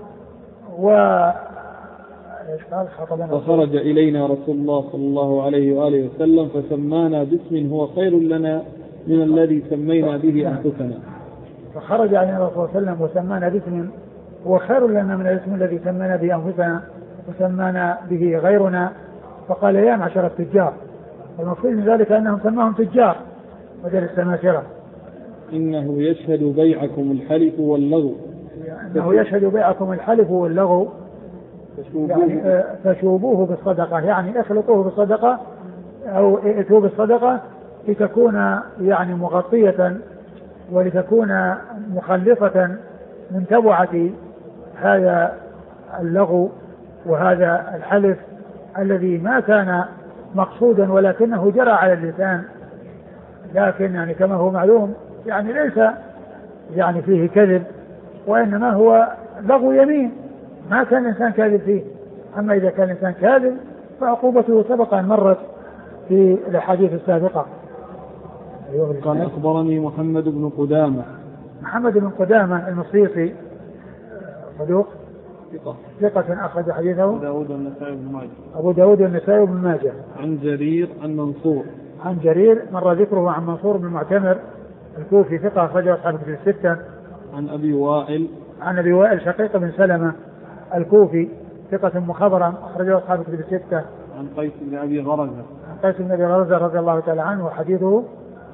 فخرج إلينا رسول الله صلى الله عليه وآله وسلم فسمانا باسم هو خير لنا من الذي سمينا به أنفسنا. فخرج علينا رسول الله صلى الله عليه وسلم وسمانا باسم هو خير لنا من الاسم الذي سمينا به أنفسنا وسمانا به غيرنا، فقال: يا معشر التجار. والمقصود من ذلك أنهم سماهم تجار بدل السماسرة. إنه يشهد بيعكم الحلف واللغو. إنه يشهد بيعكم الحلف واللغو يعني فشوبوه بالصدقة، يعني اخلطوه بالصدقة أو ائتوا بالصدقة لتكون يعني مغطية ولتكون مخلصة من تبعة هذا اللغو وهذا الحلف الذي ما كان مقصودا ولكنه جرى على اللسان، لكن يعني كما هو معلوم يعني ليس يعني فيه كذب، وإنما هو لغو يمين ما كان الإنسان كاذب فيه. أما إذا كان الإنسان كاذب فعقوبته سبق أن مرت في الأحاديث السابقة. قال: أخبرني محمد بن قدامة المصيصي صدوق ثقة أخرج حديثه أبو داود والنسائي بن ماجه. عن جرير عن منصور. عن جرير مر ذكره عن منصور بن المعتمر الكوفي ثقة أخرجه أصحاب الكتب الستة. عن أبي وائل شقيق بن سلمة الكوفي ثقة مخضرم أخرجه أصحاب الكتب الستة. عن قيس بن أبي غرزة رضي الله تعالى عنه وحديثه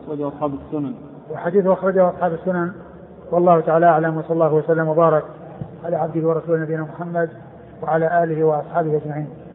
أخرجه أصحاب السنن. والله تعالى أعلم، وصلى الله وسلم وبارك على عبده ورسوله نبينا محمد وعلى آله وأصحابه أجمعين.